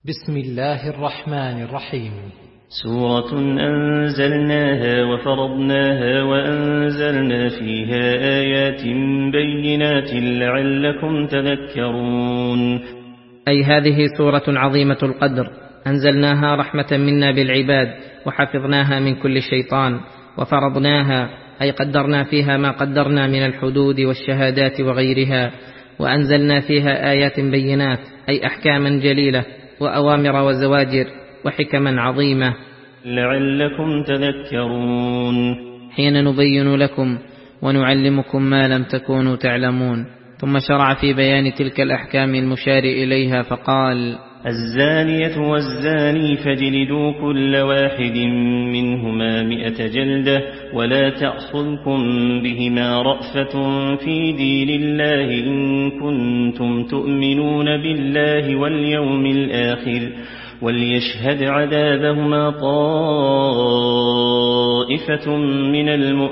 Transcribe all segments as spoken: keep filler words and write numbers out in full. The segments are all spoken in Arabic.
بسم الله الرحمن الرحيم. سورة أنزلناها وفرضناها وأنزلنا فيها آيات بينات لعلكم تذكرون. أي هذه سورة عظيمة القدر، أنزلناها رحمة منا بالعباد، وحفظناها من كل شيطان، وفرضناها أي قدرنا فيها ما قدرنا من الحدود والشهادات وغيرها، وأنزلنا فيها آيات بينات أي أحكاما جليلة وأوامر وزواجر وحكما عظيمة لعلكم تذكرون، حين نبين لكم ونعلمكم ما لم تكونوا تعلمون. ثم شرع في بيان تلك الأحكام المشار إليها فقال: الزانية والزاني فاجلدوا كل واحد منهما مئة جلدة ولا تأخذكم بهما رأفة في دين الله إن كنتم تؤمنون بالله واليوم الآخر وليشهد عذابهما طائفة من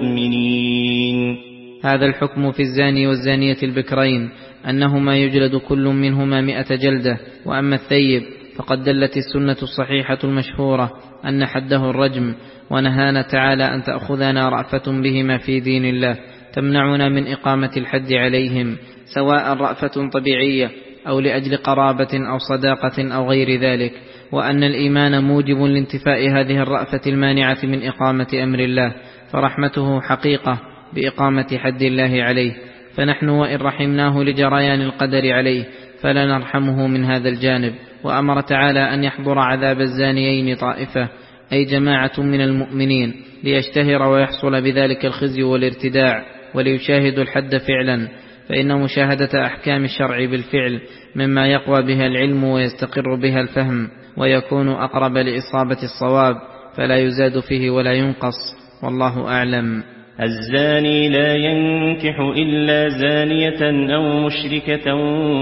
المؤمنين. هذا الحكم في الزاني والزانية البكرين أنهما يجلد كل منهما مئة جلدة. وأما الثيب فقد دلت السنة الصحيحة المشهورة أن حده الرجم، ونهانا تعالى أن تأخذنا رأفة بهما في دين الله تمنعنا من إقامة الحد عليهم، سواء رأفة طبيعية أو لأجل قرابة أو صداقة أو غير ذلك، وأن الإيمان موجب لانتفاء هذه الرأفة المانعة من إقامة أمر الله، فرحمته حقيقة بإقامة حد الله عليه، فنحن وإن رحمناه لجريان القدر عليه فلا نرحمه من هذا الجانب. وأمر تعالى أن يحضر عذاب الزانيين طائفة أي جماعة من المؤمنين ليشتهر ويحصل بذلك الخزي والارتداع، وليشاهدوا الحد فعلا، فإن مشاهدة أحكام الشرع بالفعل مما يقوى بها العلم ويستقر بها الفهم ويكون أقرب لإصابة الصواب، فلا يزاد فيه ولا ينقص، والله أعلم. الزاني لا ينكح إلا زانية أو مشركة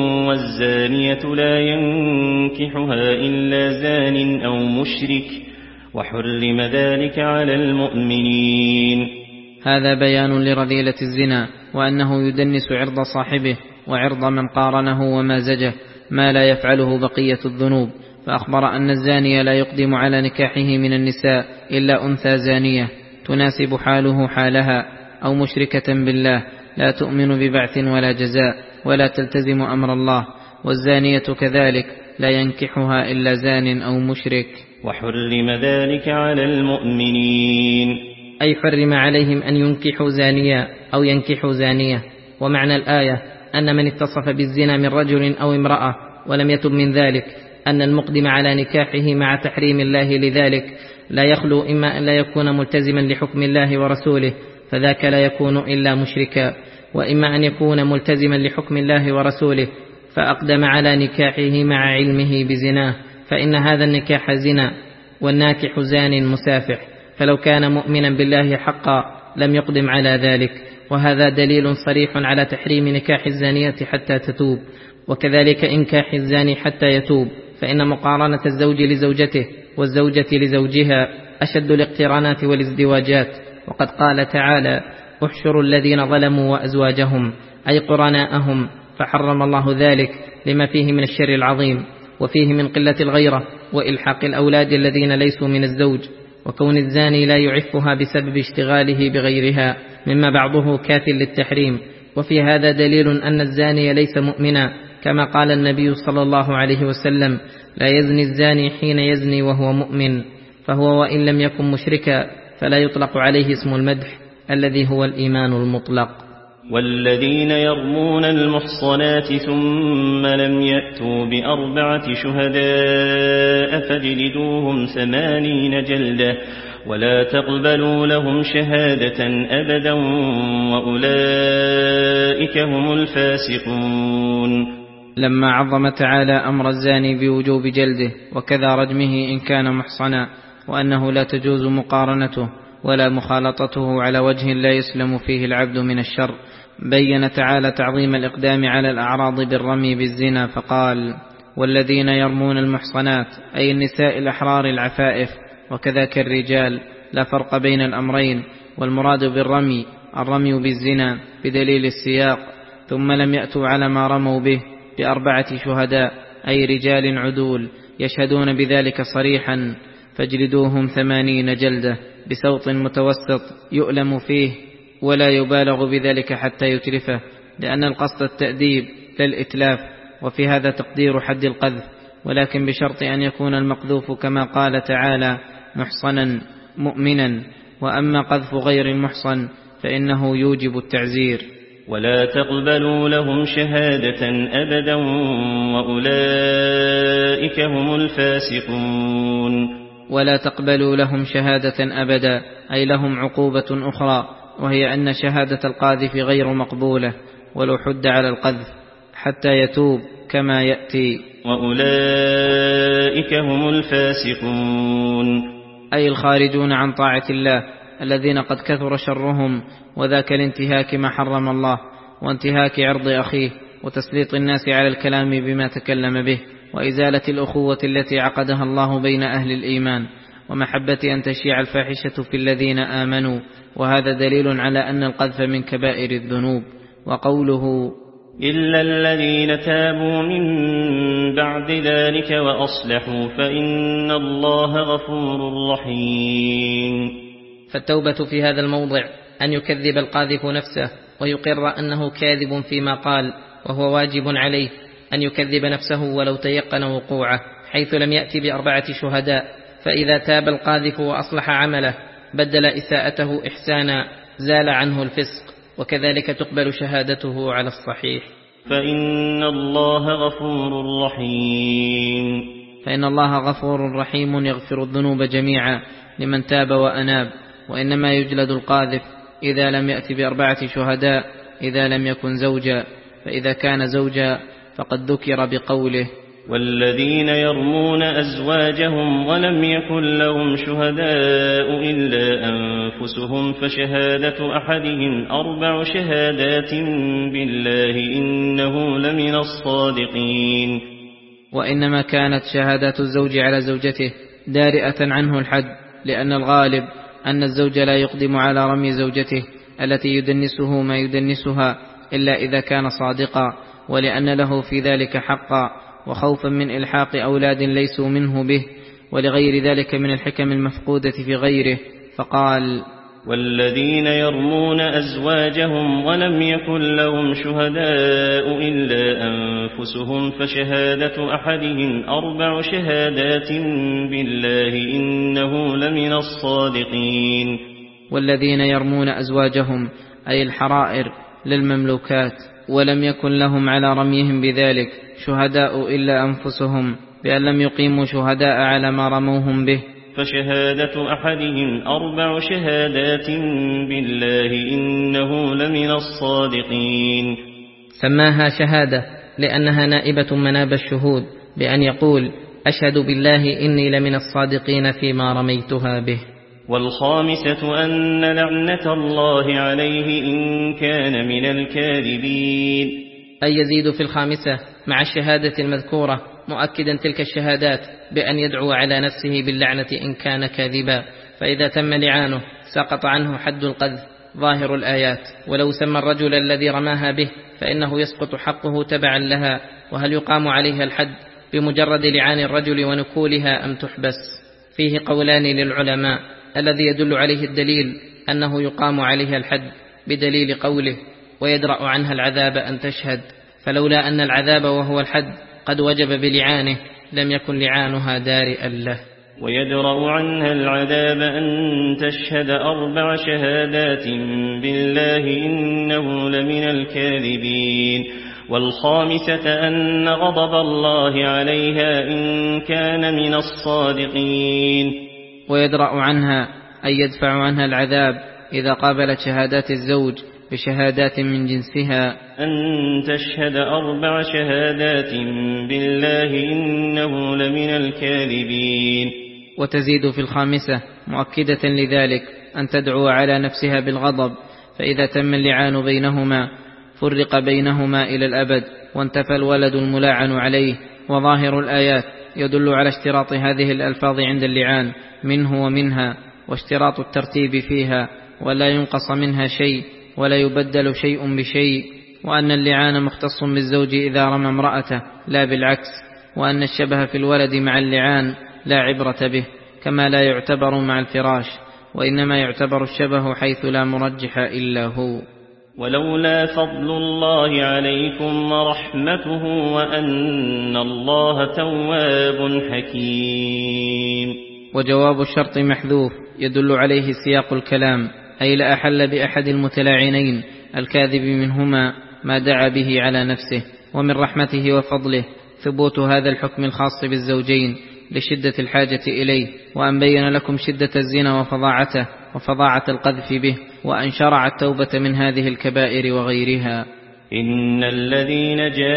والزانية لا ينكحها إلا زان أو مشرك وحرم ذلك على المؤمنين. هذا بيان لرذيلة الزنا، وأنه يدنس عرض صاحبه وعرض من قارنه ومازجه ما لا يفعله بقية الذنوب، فأخبر أن الزاني لا يقدم على نكاحه من النساء إلا أنثى زانية تناسب حاله حالها، أو مشركة بالله لا تؤمن ببعث ولا جزاء ولا تلتزم أمر الله، والزانية كذلك لا ينكحها إلا زان أو مشرك. وحرم ذلك على المؤمنين، أي حرم عليهم أن ينكحوا زانيا أو ينكحوا زانية. ومعنى الآية أن من اتصف بالزنا من رجل أو امرأة ولم يتب من ذلك أن المقدم على نكاحه مع تحريم الله لذلك لا يخلو إما أن لا يكون ملتزما لحكم الله ورسوله فذاك لا يكون إلا مشركا، وإما أن يكون ملتزما لحكم الله ورسوله فأقدم على نكاحه مع علمه بزناه، فإن هذا النكاح زنا، والناكح زان مسافح، فلو كان مؤمنا بالله حقا لم يقدم على ذلك. وهذا دليل صريح على تحريم نكاح الزانية حتى تتوب، وكذلك إنكاح الزاني حتى يتوب، فإن مقارنة الزوج لزوجته والزوجة لزوجها أشد الاقترانات والازدواجات. وقد قال تعالى: احشروا الذين ظلموا وأزواجهم أي قرناءهم، فحرم الله ذلك لما فيه من الشر العظيم، وفيه من قلة الغيرة وإلحاق الأولاد الذين ليسوا من الزوج، وكون الزاني لا يعفها بسبب اشتغاله بغيرها مما بعضه كاف للتحريم. وفي هذا دليل أن الزاني ليس مؤمنا، كما قال النبي صلى الله عليه وسلم: لا يزني الزاني حين يزني وهو مؤمن، فهو وإن لم يكن مشركا فلا يطلق عليه اسم المدح الذي هو الإيمان المطلق. والذين يرمون المحصنات ثم لم يأتوا بأربعة شهداء فاجلدوهم ثمانين جلدة ولا تقبلوا لهم شهادة أبدا وأولئك هم الفاسقون. لما عظم تعالى أمر الزاني بوجوب جلده وكذا رجمه إن كان محصنا، وأنه لا تجوز مقارنته ولا مخالطته على وجه لا يسلم فيه العبد من الشر، بين تعالى تعظيم الإقدام على الأعراض بالرمي بالزنا فقال: والذين يرمون المحصنات أي النساء الأحرار العفائف، وكذاك الرجال، لا فرق بين الأمرين، والمراد بالرمي الرمي بالزنا بدليل السياق: ثم لم يأتوا على ما رموا به بأربعة شهداء أي رجال عدول يشهدون بذلك صريحا فاجلدوهم ثمانين جلدة بصوت متوسط يؤلم فيه ولا يبالغ بذلك حتى يتلفه، لأن القصد التأديب لا الإتلاف. وفي هذا تقدير حد القذف، ولكن بشرط أن يكون المقذوف كما قال تعالى محصنا مؤمنا. وأما قذف غير المحصن فإنه يوجب التعزير. ولا تقبلوا لهم شهادة أبدا وأولئك هم الفاسقون. ولا تقبلوا لهم شهادة أبدا، أي لهم عقوبة أخرى، وهي أن شهادة القاذف غير مقبولة ولو حد على القذف حتى يتوب كما يأتي. وأولئك هم الفاسقون، أي الخارجون عن طاعة الله، الذين قد كثر شرهم، وذاك الانتهاك ما حرم الله، وانتهاك عرض أخيه، وتسليط الناس على الكلام بما تكلم به، وإزالة الأخوة التي عقدها الله بين أهل الإيمان، ومحبة أن تشيع الفاحشة في الذين آمنوا. وهذا دليل على أن القذف من كبائر الذنوب. وقوله إلا الذين تابوا من بعد ذلك وأصلحوا فإن الله غفور رحيم. فالتوبة في هذا الموضع أن يكذب القاذف نفسه ويقر أنه كاذب فيما قال، وهو واجب عليه أن يكذب نفسه ولو تيقن وقوعه، حيث لم يأتي بأربعة شهداء. فإذا تاب القاذف وأصلح عمله بدل إساءته إحسانا زال عنه الفسق، وكذلك تقبل شهادته على الصحيح. فإن الله غفور رحيم. فإن الله غفور رحيم يغفر الذنوب جميعا لمن تاب وأناب. وإنما يجلد القاذف إذا لم يأتي بأربعة شهداء إذا لم يكن زوجا، فإذا كان زوجا فقد ذكر بقوله والذين يرمون أزواجهم ولم يكن لهم شهداء إلا أنفسهم فشهادة أحدهم أربع شهادات بالله إنه لمن الصادقين. وإنما كانت شهادات الزوج على زوجته دارئة عنه الحد، لأن الغالب أن الزوج لا يقدم على رمي زوجته التي يدنسه ما يدنسها إلا إذا كان صادقا، ولأن له في ذلك حقا، وخوفا من إلحاق أولاد ليسوا منه به، ولغير ذلك من الحكم المفقودة في غيره. فقال والذين يرمون أزواجهم ولم يكن لهم شهداء إلا أنفسهم فشهادة أحدهم أربع شهادات بالله إنه لمن الصادقين. والذين يرمون أزواجهم أي الحرائر للمملوكات ولم يكن لهم على رميهم بذلك شهداء إلا أنفسهم، بأن لم يقيموا شهداء على ما رموهم به، فشهادة أحدهم أربع شهادات بالله إنه لمن الصادقين. سماها شهادة لأنها نائبة مناب الشهود، بأن يقول أشهد بالله إني لمن الصادقين فيما رميتها به. والخامسة أن لعنة الله عليه إن كان من الكاذبين، أي يزيد في الخامسة مع الشهادة المذكورة مؤكدا تلك الشهادات بأن يدعو على نفسه باللعنة إن كان كاذبا، فإذا تم لعانه سقط عنه حد القذف ظاهر الآيات. ولو سمى الرجل الذي رماها به فإنه يسقط حقه تبعا لها. وهل يقام عليها الحد بمجرد لعان الرجل ونكولها أم تحبس؟ فيه قولان للعلماء، الذي يدل عليه الدليل أنه يقام عليها الحد بدليل قوله ويدرأ عنها العذاب أن تشهد، فلولا أن العذاب وهو الحد قد وجب بلعانه لم يكن لعانها دارئا له. ويدرأ عنها العذاب أن تشهد أربع شهادات بالله إنه لمن الكاذبين. والخامسة أن غضب الله عليها إن كان من الصادقين. ويدرأ عنها أي يدفع عنها العذاب إذا قابلت شهادات الزوج بشهادات من جنسها، أن تشهد أربع شهادات بالله إنه لمن الكاذبين. وتزيد في الخامسة مؤكدة لذلك أن تدعو على نفسها بالغضب، فإذا تم اللعان بينهما فرق بينهما إلى الأبد وانتفى الولد الملاعن عليه. وظاهر الآيات يدل على اشتراط هذه الألفاظ عند اللعان منه ومنها، واشتراط الترتيب فيها، ولا ينقص منها شيء ولا يبدل شيء بشيء، وأن اللعان مختص بالزوج إذا رمى امرأته لا بالعكس، وأن الشبه في الولد مع اللعان لا عبرة به، كما لا يعتبر مع الفراش، وإنما يعتبر الشبه حيث لا مرجح إلا هو. ولولا فضل الله عليكم ورحمته وأن الله تواب حكيم. وجواب الشرط محذوف يدل عليه سياق الكلام، أي لا أحل بأحد المتلاعنين الكاذب منهما ما دعا به على نفسه. ومن رحمته وفضله ثبوت هذا الحكم الخاص بالزوجين لشدة الحاجة إليه، وأن بين لكم شدة الزنا وفظاعته وفظاعة القذف به، وأن شرع التوبة من هذه الكبائر وغيرها. إن الذين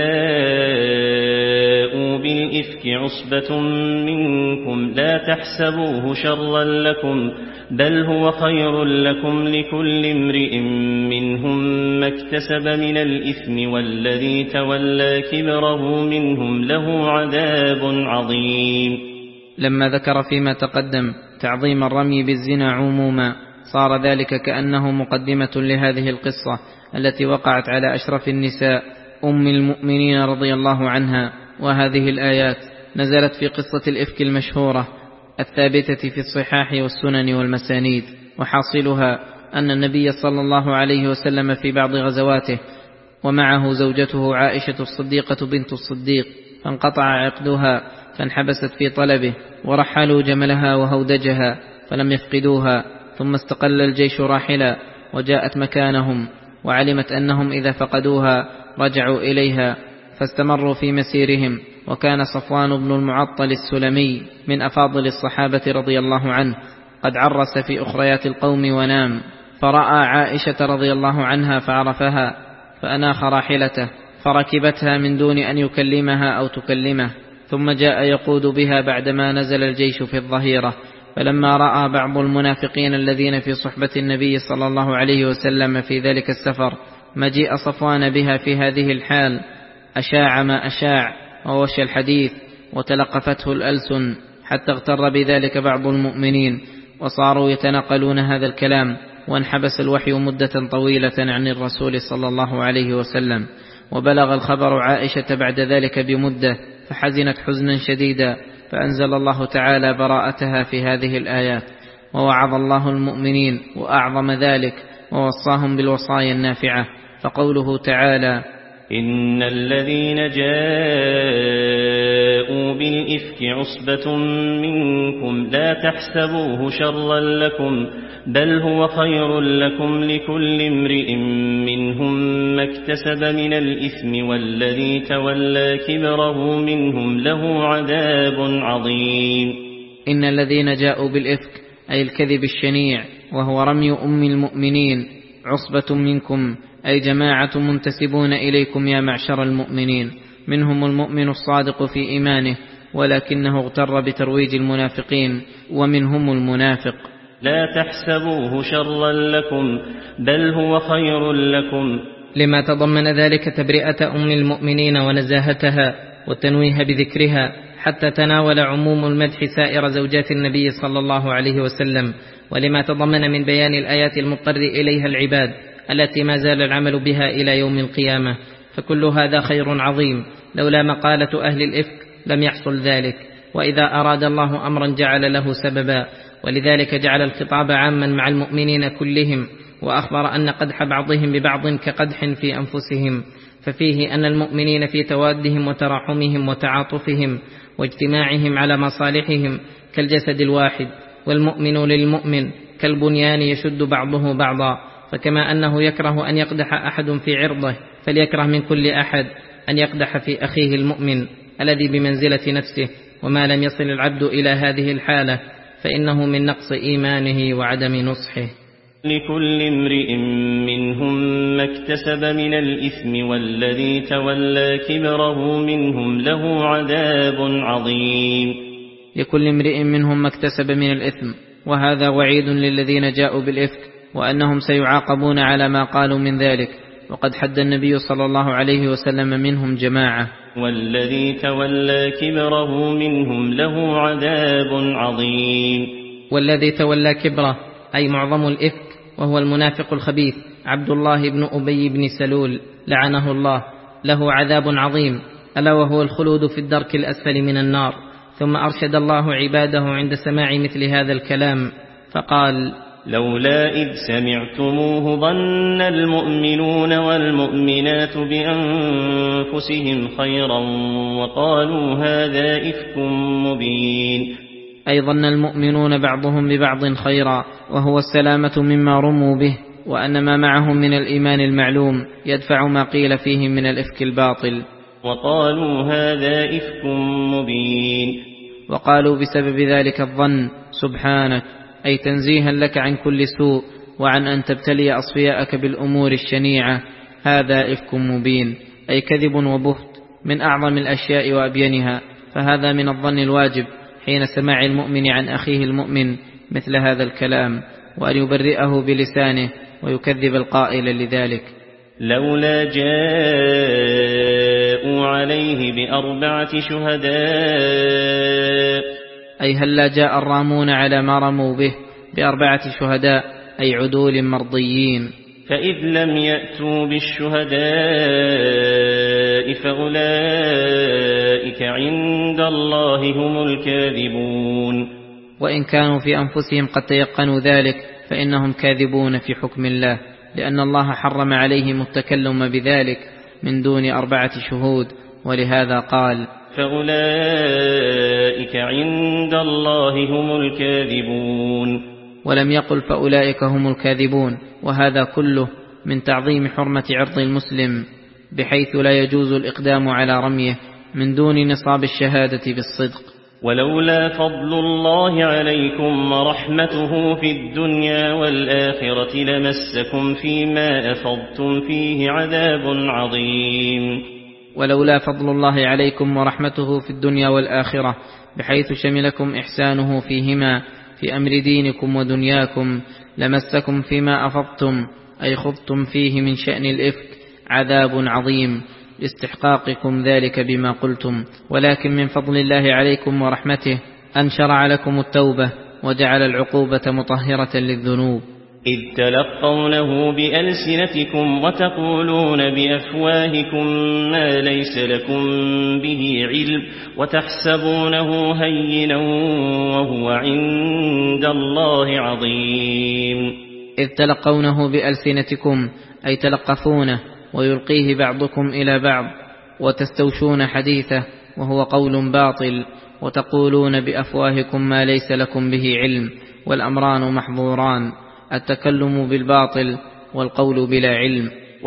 جاءوا بالإفك عصبة منكم لا تحسبوه شرا لكم بل هو خير لكم، لكل امرئ منهم ما اكتسب من الإثم والذي تولى كبره منهم له عذاب عظيم. لما ذكر فيما تقدم تعظيم الرمي بالزنا عموما، صار ذلك كأنه مقدمة لهذه القصة التي وقعت على أشرف النساء أم المؤمنين رضي الله عنها. وهذه الآيات نزلت في قصة الإفك المشهورة الثابتة في الصحاح والسنن والمسانيد، وحاصلها أن النبي صلى الله عليه وسلم في بعض غزواته ومعه زوجته عائشة الصديقة بنت الصديق فانقطع عقدها، فانحبست في طلبه، ورحلوا جملها وهودجها فلم يفقدوها، ثم استقل الجيش راحلا وجاءت مكانهم، وعلمت أنهم إذا فقدوها رجعوا إليها، فاستمروا في مسيرهم. وكان صفوان بن المعطل السلمي من أفاضل الصحابة رضي الله عنه قد عرس في أخريات القوم ونام، فرأى عائشة رضي الله عنها فعرفها، فأناخ راحلته فركبتها من دون أن يكلمها أو تكلمه، ثم جاء يقود بها بعدما نزل الجيش في الظهيرة. فلما رأى بعض المنافقين الذين في صحبة النبي صلى الله عليه وسلم في ذلك السفر مجيء صفوان بها في هذه الحال، أشاع ما أشاع ووشى الحديث وتلقفته الألسن، حتى اغتر بذلك بعض المؤمنين وصاروا يتنقلون هذا الكلام، وانحبس الوحي مدة طويلة عن الرسول صلى الله عليه وسلم. وبلغ الخبر عائشة بعد ذلك بمدة، فحزنت حزنا شديدا، فأنزل الله تعالى براءتها في هذه الآيات. ووعظ الله المؤمنين وأعظم ذلك ووصاهم بالوصايا النافعة، فقوله تعالى: إن الذين جاءوا بالإفك عصبة منكم لا تحسبوه شرا لكم بل هو خير لكم، لكل امرئ منهم ما اكتسب من الإثم والذي تولى كبره منهم له عذاب عظيم. إن الذين جاءوا بالإفك أي الكذب الشنيع وهو رمي أم المؤمنين عصبة منكم أي جماعة منتسبون إليكم يا معشر المؤمنين، منهم المؤمن الصادق في إيمانه ولكنه اغتر بترويج المنافقين، ومنهم المنافق. لا تحسبوه شرا لكم بل هو خير لكم، لما تضمن ذلك تبرئة أم المؤمنين ونزاهتها والتنويه بذكرها، حتى تناول عموم المدح سائر زوجات النبي صلى الله عليه وسلم، ولما تضمن من بيان الآيات المضطر إليها العباد التي ما زال العمل بها إلى يوم القيامة. فكل هذا خير عظيم، لولا مقالة أهل الإفك لم يحصل ذلك، وإذا أراد الله أمرا جعل له سببا، ولذلك جعل الخطاب عاما مع المؤمنين كلهم، وأخبر أن قدح بعضهم ببعض كقدح في أنفسهم، ففيه أن المؤمنين في توادهم وتراحمهم وتعاطفهم واجتماعهم على مصالحهم كالجسد الواحد، والمؤمن للمؤمن كالبنيان يشد بعضه بعضا. فكما أنه يكره أن يقدح أحد في عرضه، فليكره من كل أحد أن يقدح في أخيه المؤمن الذي بمنزلة نفسه. وما لم يصل العبد إلى هذه الحالة فإنه من نقص إيمانه وعدم نصحه. لكل امرئ منهم ما اكتسب من الإثم والذي تولى كبره منهم له عذاب عظيم. لكل امرئ منهم ما اكتسب من الإثم، وهذا وعيد للذين جاءوا بالإفك، وأنهم سيعاقبون على ما قالوا من ذلك. وقد حد النبي صلى الله عليه وسلم منهم جماعة. والذي تولى كبره منهم له عذاب عظيم. والذي تولى كبره أي معظم الإفك، وهو المنافق الخبيث عبد الله بن أبي بن سلول لعنه الله، له عذاب عظيم، ألا وهو الخلود في الدرك الأسفل من النار. ثم أرشد الله عباده عند سماع مثل هذا الكلام فقال: لولا إذ سمعتموه ظن المؤمنون والمؤمنات بأنفسهم خيرا وقالوا هذا إفك مبين. أي ظن المؤمنون بعضهم ببعض خيرا، وهو السلامة مما رموا به، وأن ما معهم من الإيمان المعلوم يدفع ما قيل فيهم من الإفك الباطل. وقالوا هذا إفك مبين. وقالوا بسبب ذلك الظن: سبحانك، أي تنزيها لك عن كل سوء وعن أن تبتلي أصفياءك بالأمور الشنيعة، هذا إفك مبين، أي كذب وبهت من أعظم الأشياء وأبينها. فهذا من الظن الواجب حين سماع المؤمن عن أخيه المؤمن مثل هذا الكلام، وأن يبرئه بلسانه ويكذب القائل لذلك. لولا جاءوا عليه بأربعة شهداء، أي هلا جاء الرامون على ما رموا به بأربعة شهداء، أي عدول مرضيين. فإذ لم يأتوا بالشهداء فأولئك عند الله هم الكاذبون. وإن كانوا في أنفسهم قد تيقنوا ذلك فإنهم كاذبون في حكم الله، لأن الله حرم عليهم التكلم بذلك من دون أربعة شهود، ولهذا قال: فأولئك عند الله هم الكاذبون، ولم يقل فأولئك هم الكاذبون. وهذا كله من تعظيم حرمة عرض المسلم، بحيث لا يجوز الإقدام على رميه من دون نصاب الشهادة بالصدق. ولولا فضل الله عليكم ورحمته في الدنيا والآخرة لمسكم فيما أفضتم فيه عذاب عظيم. ولولا فضل الله عليكم ورحمته في الدنيا والآخرة، بحيث شملكم إحسانه فيهما في أمر دينكم ودنياكم، لمسكم فيما أفضتم، أي خضتم فيه من شأن الإفك، عذاب عظيم لاستحقاقكم ذلك بما قلتم. ولكن من فضل الله عليكم ورحمته أن شرع لكم التوبة وجعل العقوبة مطهرة للذنوب. إذ تلقونه بألسنتكم وتقولون بأفواهكم ما ليس لكم به علم وتحسبونه هينا وهو عند الله عظيم. إذ تلقونه بألسنتكم، أي تلقفونه ويلقيه بعضكم إلى بعض، وتستوشون حديثه وهو قول باطل، وتقولون بأفواهكم ما ليس لكم به علم، والأمران محظوران: التكلم بالباطل والقول بلا علم.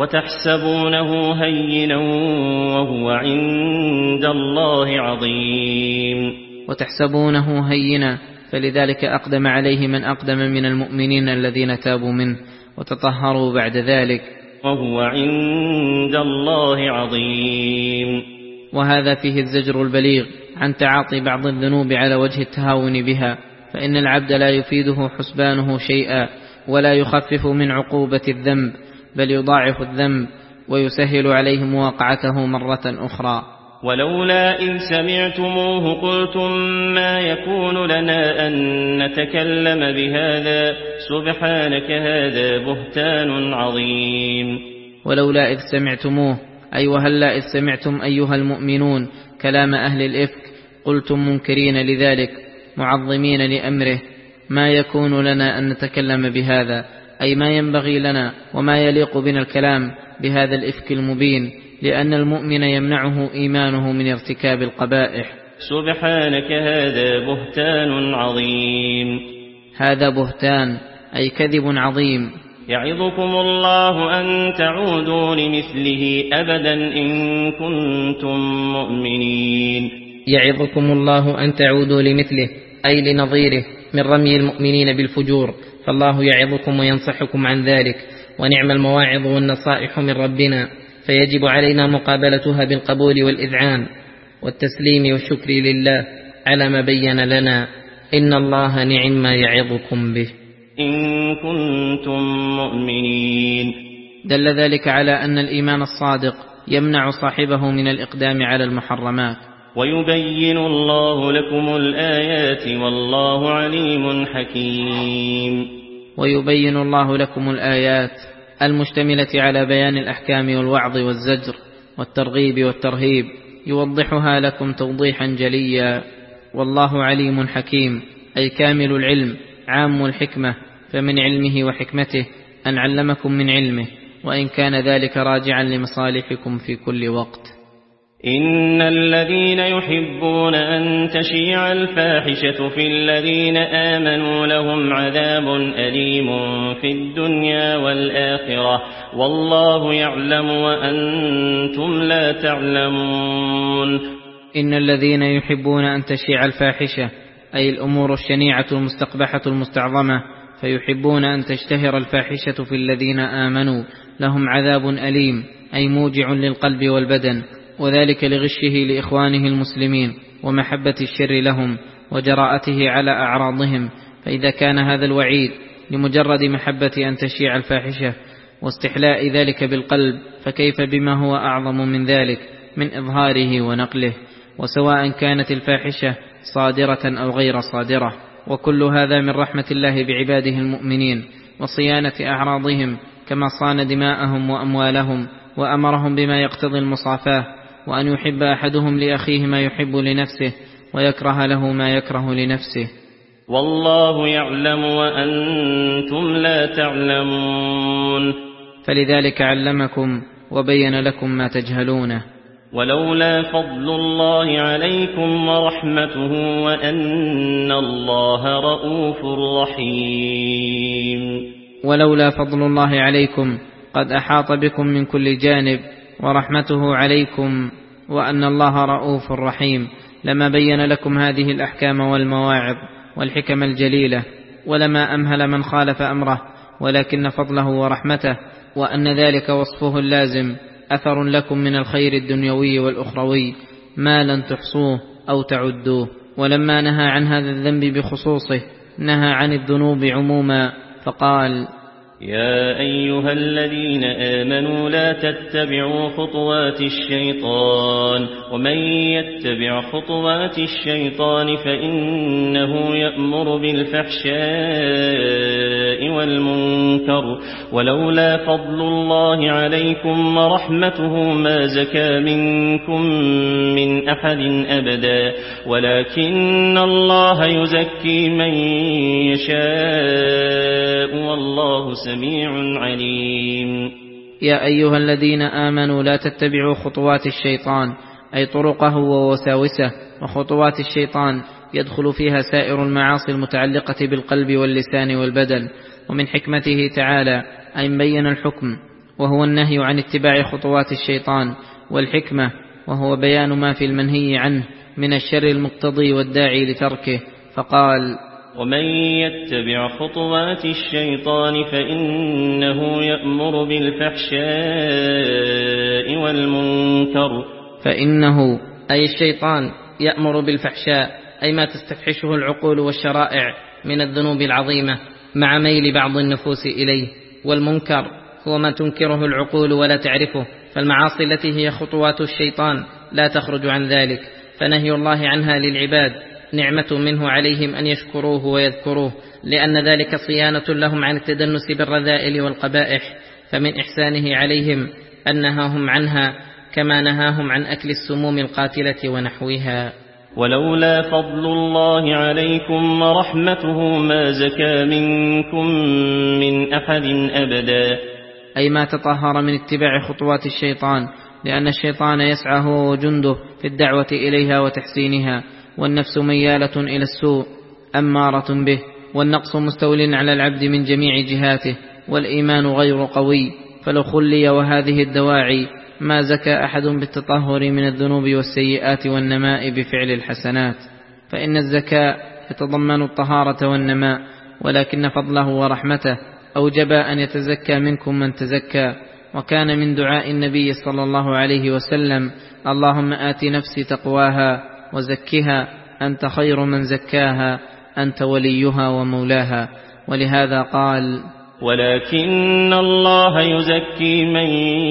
وتحسبونه هينا وهو عند الله عظيم. وتحسبونه هينا، فلذلك أقدم عليه من أقدم من المؤمنين الذين تابوا منه وتطهروا بعد ذلك، وهو عند الله عظيم. وهذا فيه الزجر البليغ عن تعاطي بعض الذنوب على وجه التهاون بها، فإن العبد لا يفيده حسبانه شيئا ولا يخفف من عقوبة الذنب، بل يضاعف الذنب ويسهل عليه مواقعته مرة أخرى. ولولا إن سمعتموه قلتم ما يكون لنا أن نتكلم بهذا سبحانك هذا بهتان عظيم. ولولا إذ سمعتموه، أي وهلا إذ سمعتم أيها المؤمنون كلام أهل الإفك قلتم منكرين لذلك معظمين لأمره: ما يكون لنا أن نتكلم بهذا، أي ما ينبغي لنا وما يليق بنا الكلام بهذا الإفك المبين، لأن المؤمن يمنعه إيمانه من ارتكاب القبائح. سبحانك هذا بهتان عظيم. هذا بهتان، أي كذب عظيم. يعظكم الله أن تعودوا لمثله أبدا إن كنتم مؤمنين. يعظكم الله أن تعودوا لمثله، أي لنظيره من رمي المؤمنين بالفجور، فالله يعظكم وينصحكم عن ذلك، ونعم المواعظ والنصائح من ربنا، فيجب علينا مقابلتها بالقبول والإذعان والتسليم والشكر لله على ما بين لنا. إن الله نعم ما يعظكم به إن كنتم مؤمنين. دل ذلك على أن الإيمان الصادق يمنع صاحبه من الإقدام على المحرمات. ويبين الله لكم الآيات والله عليم حكيم. ويبين الله لكم الآيات المشتملة على بيان الأحكام والوعظ والزجر والترغيب والترهيب، يوضحها لكم توضيحا جليا. والله عليم حكيم، أي كامل العلم عام الحكمة، فمن علمه وحكمته أن علمكم من علمه، وإن كان ذلك راجعا لمصالحكم في كل وقت. إن الذين يحبون أن تشيع الفاحشة في الذين آمنوا لهم عذاب أليم في الدنيا والآخرة والله يعلم وأنتم لا تعلمون. إن الذين يحبون أن تشيع الفاحشة، أي الأمور الشنيعة المستقبحة المستعظمة، فيحبون أن تشتهر الفاحشة في الذين آمنوا لهم عذاب أليم، أي موجع للقلب والبدن، وذلك لغشه لإخوانه المسلمين ومحبة الشر لهم وجراءته على أعراضهم. فإذا كان هذا الوعيد لمجرد محبة أن تشيع الفاحشة واستحلاء ذلك بالقلب، فكيف بما هو أعظم من ذلك من إظهاره ونقله، وسواء كانت الفاحشة صادرة أو غير صادرة. وكل هذا من رحمة الله بعباده المؤمنين وصيانة أعراضهم، كما صان دماءهم وأموالهم وأمرهم بما يقتضي المصافاة، وأن يحب أحدهم لأخيه ما يحب لنفسه ويكره له ما يكره لنفسه. والله يعلم وأنتم لا تعلمون. فلذلك علمكم وبين لكم ما تجهلونه. ولولا فضل الله عليكم ورحمته وأن الله رؤوف رحيم. ولولا فضل الله عليكم، قد أحاط بكم من كل جانب، ورحمته عليكم وأن الله رؤوف رحيم، لما بين لكم هذه الأحكام والمواعظ والحكم الجليلة، ولما أمهل من خالف أمره، ولكن فضله ورحمته وأن ذلك وصفه اللازم أثر لكم من الخير الدنيوي والأخروي ما لن تحصوه أو تعدوه. ولما نهى عن هذا الذنب بخصوصه نهى عن الذنوب عموما، فقال: يا أيها الذين آمنوا لا تتبعوا خطوات الشيطان، ومن يتبع خطوات الشيطان فإنه يأمر بالفحشاء والمنكر، ولولا فضل الله عليكم ورحمته ما زكى منكم من أحد أبدا، ولكن الله يزكي من يشاء والله سميع عليم. يا أيها الذين آمنوا لا تتبعوا خطوات الشيطان، أي طرقه ووساوسه. وخطوات الشيطان يدخل فيها سائر المعاصي المتعلقة بالقلب واللسان والبدن. ومن حكمته تعالى أن بين الحكم وهو النهي عن اتباع خطوات الشيطان، والحكمة وهو بيان ما في المنهي عنه من الشر المقتضي والداعي لتركه، فقال: ومن يتبع خطوات الشيطان فإنه يأمر بالفحشاء والمنكر. فإنه أي الشيطان يأمر بالفحشاء، أي ما تستفحشه العقول والشرائع من الذنوب العظيمة مع ميل بعض النفوس إليه. والمنكر هو ما تنكره العقول ولا تعرفه، فالمعاصي التي هي خطوات الشيطان لا تخرج عن ذلك، فنهي الله عنها للعباد نعمة منه عليهم أن يشكروه ويذكروه، لأن ذلك صيانة لهم عن التدنس بالرذائل والقبائح. فمن إحسانه عليهم أن نهاهم عنها، كما نهاهم عن أكل السموم القاتلة ونحوها. ولولا فضل الله عليكم ورحمته ما زكى منكم من أحد أبدا، أي ما تطهر من اتباع خطوات الشيطان، لأن الشيطان يسعى هو وجنده في الدعوة إليها وتحسينها، والنفس ميالة إلى السوء أمارة به، والنقص مستول على العبد من جميع جهاته، والإيمان غير قوي. فلو خلي وهذه الدواعي ما زكى أحد بالتطهر من الذنوب والسيئات والنماء بفعل الحسنات، فإن الزكاة يتضمن الطهارة والنماء، ولكن فضله ورحمته أوجب أن يتزكى منكم من تزكى. وكان من دعاء النبي صلى الله عليه وسلم: اللهم آت نفسي تقواها وزكها أنت خير من زكاها أنت وليها ومولاها. ولهذا قال: ولكن الله يزكي من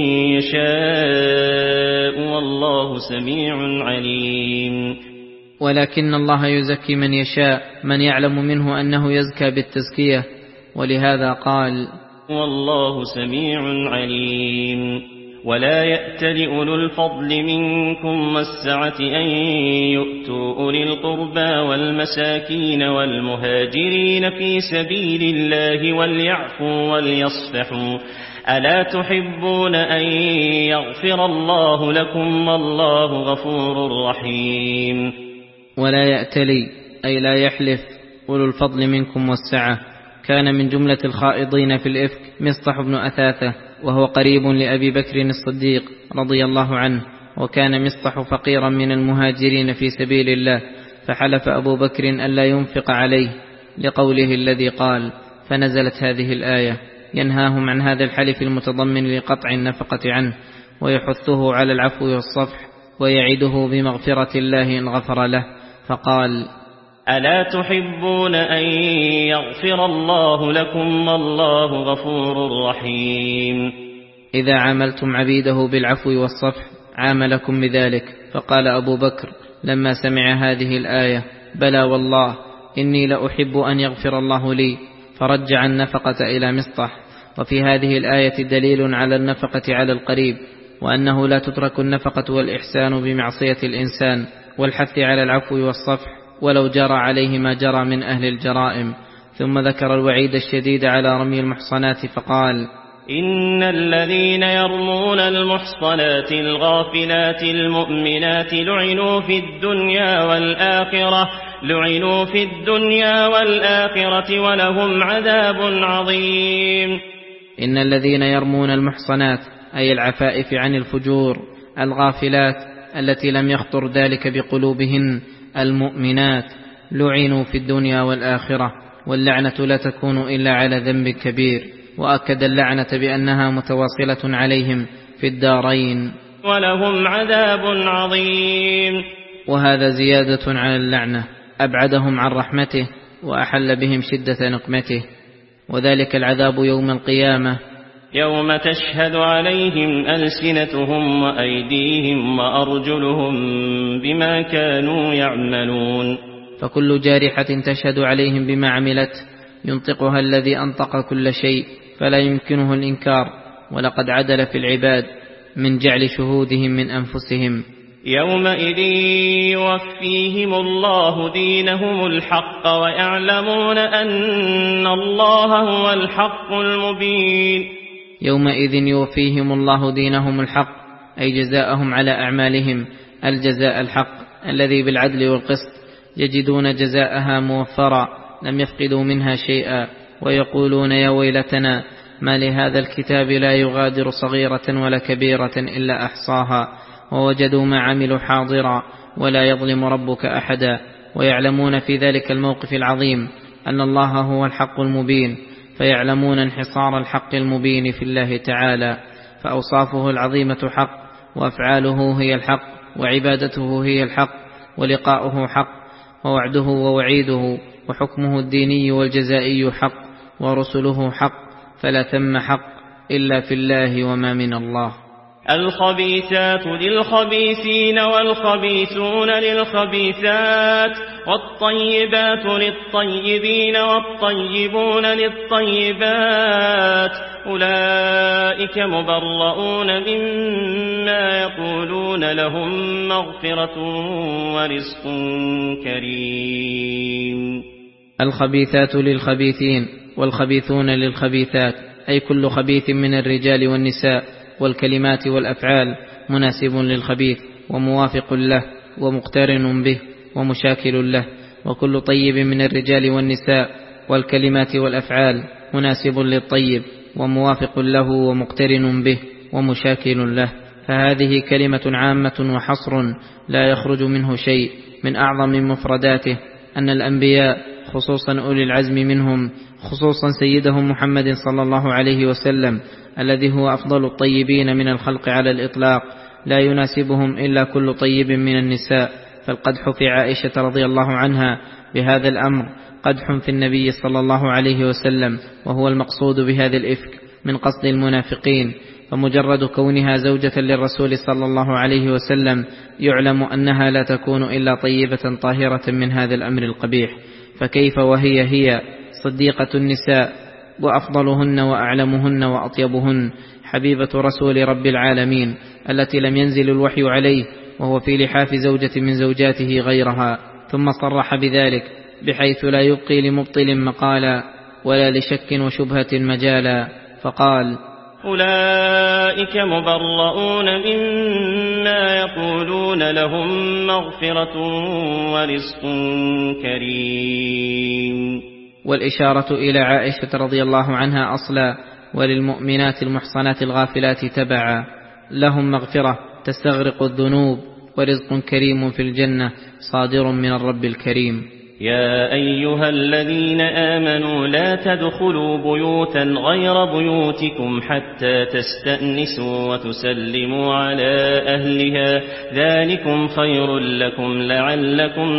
يشاء والله سميع عليم. ولكن الله يزكي من يشاء، من يعلم منه أنه يزكى بالتزكية. ولهذا قال: والله سميع عليم. ولا يأتل أولو الفضل منكم والسعة أن يؤتوا أولي القربى والمساكين والمهاجرين في سبيل الله وليعفوا وليصفحوا ألا تحبون أن يغفر الله لكم والله غفور رحيم. ولا يأتلي أي لا يحلف أولو الفضل منكم والسعة. كان من جملة الخائضين في الإفك مصطح بن أثاثة، وهو قريب لأبي بكر الصديق رضي الله عنه، وكان مصطح فقيرا من المهاجرين في سبيل الله، فحلف أبو بكر ألا ينفق عليه لقوله الذي قال، فنزلت هذه الآية ينهاهم عن هذا الحلف المتضمن لقطع النفقة عنه، ويحثه على العفو والصفح، ويعده بمغفرة الله إن غفر له، فقال: ألا تحبون أن يغفر الله لكم والله غفور رحيم. إذا عاملتم عبيده بالعفو والصفح عاملكم بذلك. فقال أبو بكر لما سمع هذه الآية: بلى والله إني لأحب أن يغفر الله لي، فرجع النفقة إلى مصطح. وفي هذه الآية دليل على النفقة على القريب، وأنه لا تترك النفقة والإحسان بمعصية الإنسان، والحث على العفو والصفح ولو جرى عليه ما جرى من أهل الجرائم. ثم ذكر الوعيد الشديد على رمي المحصنات فقال: إن الذين يرمون المحصنات الغافلات المؤمنات لعنوا في الدنيا والآخرة لعنوا في الدنيا والآخرة ولهم عذاب عظيم. إن الذين يرمون المحصنات أي العفائف عن الفجور، الغافلات التي لم يخطر ذلك بقلوبهن، المؤمنات، لعنوا في الدنيا والآخرة، واللعنة لا تكون إلا على ذنب كبير. وأكد اللعنة بأنها متواصلة عليهم في الدارين، ولهم عذاب عظيم. وهذا زيادة على اللعنة، أبعدهم عن رحمته وأحل بهم شدة نقمته، وذلك العذاب يوم القيامة، يوم تشهد عليهم ألسنتهم وأيديهم وأرجلهم بما كانوا يعملون. فكل جارحة تشهد عليهم بما عملت ينطقها الذي أنطق كل شيء، فلا يمكنه الإنكار. ولقد عدل في العباد من جعل شهودهم من أنفسهم. يومئذ يوفيهم الله دينهم الحق ويعلمون أن الله هو الحق المبين. يومئذ يوفيهم الله دينهم الحق أي جزاءهم على أعمالهم، الجزاء الحق الذي بالعدل والقسط، يجدون جزاءها موفرا لم يفقدوا منها شيئا، ويقولون: يا ويلتنا ما لهذا الكتاب لا يغادر صغيرة ولا كبيرة إلا أحصاها، ووجدوا ما عملوا حاضرا ولا يظلم ربك أحدا. ويعلمون في ذلك الموقف العظيم أن الله هو الحق المبين، فيعلمون انحصار الحق المبين في الله تعالى، فأوصافه العظيمة حق، وأفعاله هي الحق، وعبادته هي الحق، ولقاؤه حق، ووعده ووعيده، وحكمه الديني والجزائي حق، ورسله حق، فلا ثم حق إلا في الله وما من الله. الخبيثات للخبيثين والخبيثون للخبيثات والطيبات للطيبين والطيبون للطيبات، أولئك مبرؤون مما يقولون، لهم مغفرة ورزق كريم. الخبيثات للخبيثين والخبيثون للخبيثات أي كل خبيث من الرجال والنساء والكلمات والأفعال مناسب للخبيث وموافق له ومقترن به ومشاكل له، وكل طيب من الرجال والنساء والكلمات والأفعال مناسب للطيب وموافق له ومقترن به ومشاكل له. فهذه كلمة عامة وحصر لا يخرج منه شيء. من أعظم مفرداته أن الأنبياء خصوصا أولي العزم منهم، خصوصا سيدهم محمد صلى الله عليه وسلم الذي هو أفضل الطيبين من الخلق على الإطلاق، لا يناسبهم إلا كل طيب من النساء. فالقدح في عائشة رضي الله عنها بهذا الأمر قدح في النبي صلى الله عليه وسلم، وهو المقصود بهذا الإفك من قصد المنافقين. فمجرد كونها زوجة للرسول صلى الله عليه وسلم يعلم أنها لا تكون إلا طيبة طاهرة من هذا الأمر القبيح، فكيف وهي هي صديقة النساء وأفضلهن وأعلمهن وأطيبهن، حبيبة رسول رب العالمين التي لم ينزل الوحي عليه، وهو في لحاف زوجة من زوجاته غيرها. ثم صرح بذلك بحيث لا يبقي لمبطل مقالا ولا لشك وشبهة مجالا، فقال: أولئك مبرؤون مما يقولون لهم مغفرة ورزق كريم. والإشارة إلى عائشة رضي الله عنها أصلا، وللمؤمنات المحصنات الغافلات تبعا، لهم مغفرة تستغرق الذنوب ورزق كريم في الجنة صادر من الرب الكريم. يا أيها الذين آمنوا لا تدخلوا بيوتا غير بيوتكم حتى تستأنسوا وتسلموا على أهلها، ذلكم خير لكم لعلكم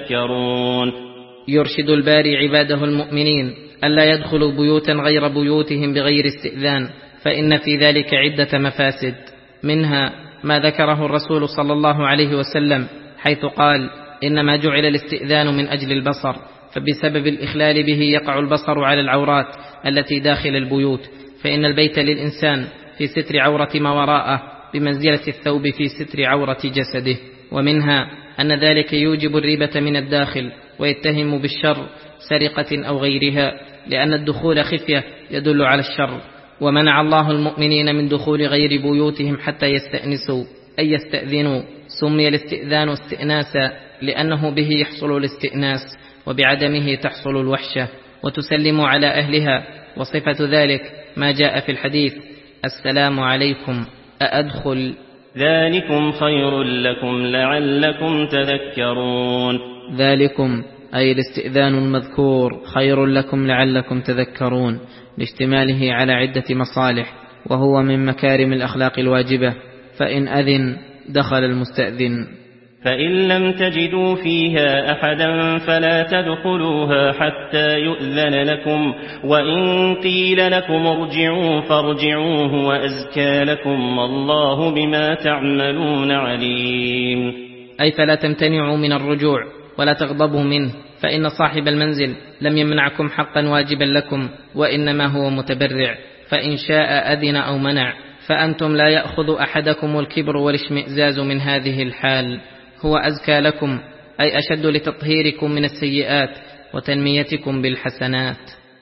تذكرون. يرشد الباري عباده المؤمنين ألا يدخلوا بيوتا غير بيوتهم بغير استئذان، فإن في ذلك عدة مفاسد، منها ما ذكره الرسول صلى الله عليه وسلم حيث قال: إنما جعل الاستئذان من أجل البصر، فبسبب الإخلال به يقع البصر على العورات التي داخل البيوت، فإن البيت للإنسان في ستر عورة ما وراءه بمنزلة الثوب في ستر عورة جسده. ومنها أن ذلك يوجب الريبة من الداخل ويتهم بالشر سرقة أو غيرها، لأن الدخول خفية يدل على الشر. ومنع الله المؤمنين من دخول غير بيوتهم حتى يستأنسوا أي يستأذنوا. سمي الاستئذان استئناسا لأنه به يحصل الاستئناس، وبعدمه تحصل الوحشة. وتسلم على أهلها، وصفة ذلك ما جاء في الحديث: السلام عليكم أأدخل؟ ذلكم خير لكم لعلكم تذكرون. ذلكم أي الاستئذان المذكور خير لكم لعلكم تذكرون، لاشتماله على عدة مصالح، وهو من مكارم الأخلاق الواجبة، فإن أذن دخل المستأذن. فإن لم تجدوا فيها أحدا فلا تدخلوها حتى يؤذن لكم، وإن قيل لكم ارجعوا فارجعوا هو أزكى لكم، والله بما تعملون عليم. أي فلا تمتنعوا من الرجوع ولا تغضبوا منه، فإن صاحب المنزل لم يمنعكم حقا واجبا لكم، وإنما هو متبرع، فإن شاء أذن أو منع، فأنتم لا يأخذ أحدكم الكبر والاشمئزاز من هذه الحال. هو أزكى لكم أي أشد لتطهيركم من السيئات وتنميتكم بالحسنات،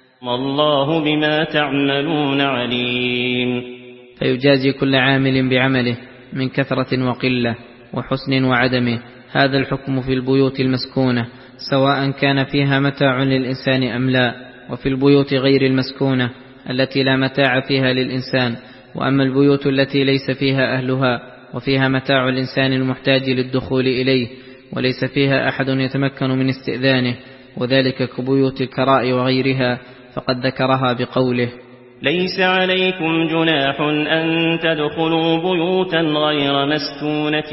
والله بما تعملون عليم. فيجازي كل عامل بعمله من كثرة وقلة وحسن وعدمه. هذا الحكم في البيوت المسكونة سواء كان فيها متاع للإنسان أم لا، وفي البيوت غير المسكونة التي لا متاع فيها للإنسان. وأما البيوت التي ليس فيها أهلها وفيها متاع الإنسان المحتاج للدخول إليه وليس فيها أحد يتمكن من استئذانه، وذلك كبيوت الكراء وغيرها، فقد ذكرها بقوله: ليس عليكم جناح أن تدخلوا بيوتا غير مسكونة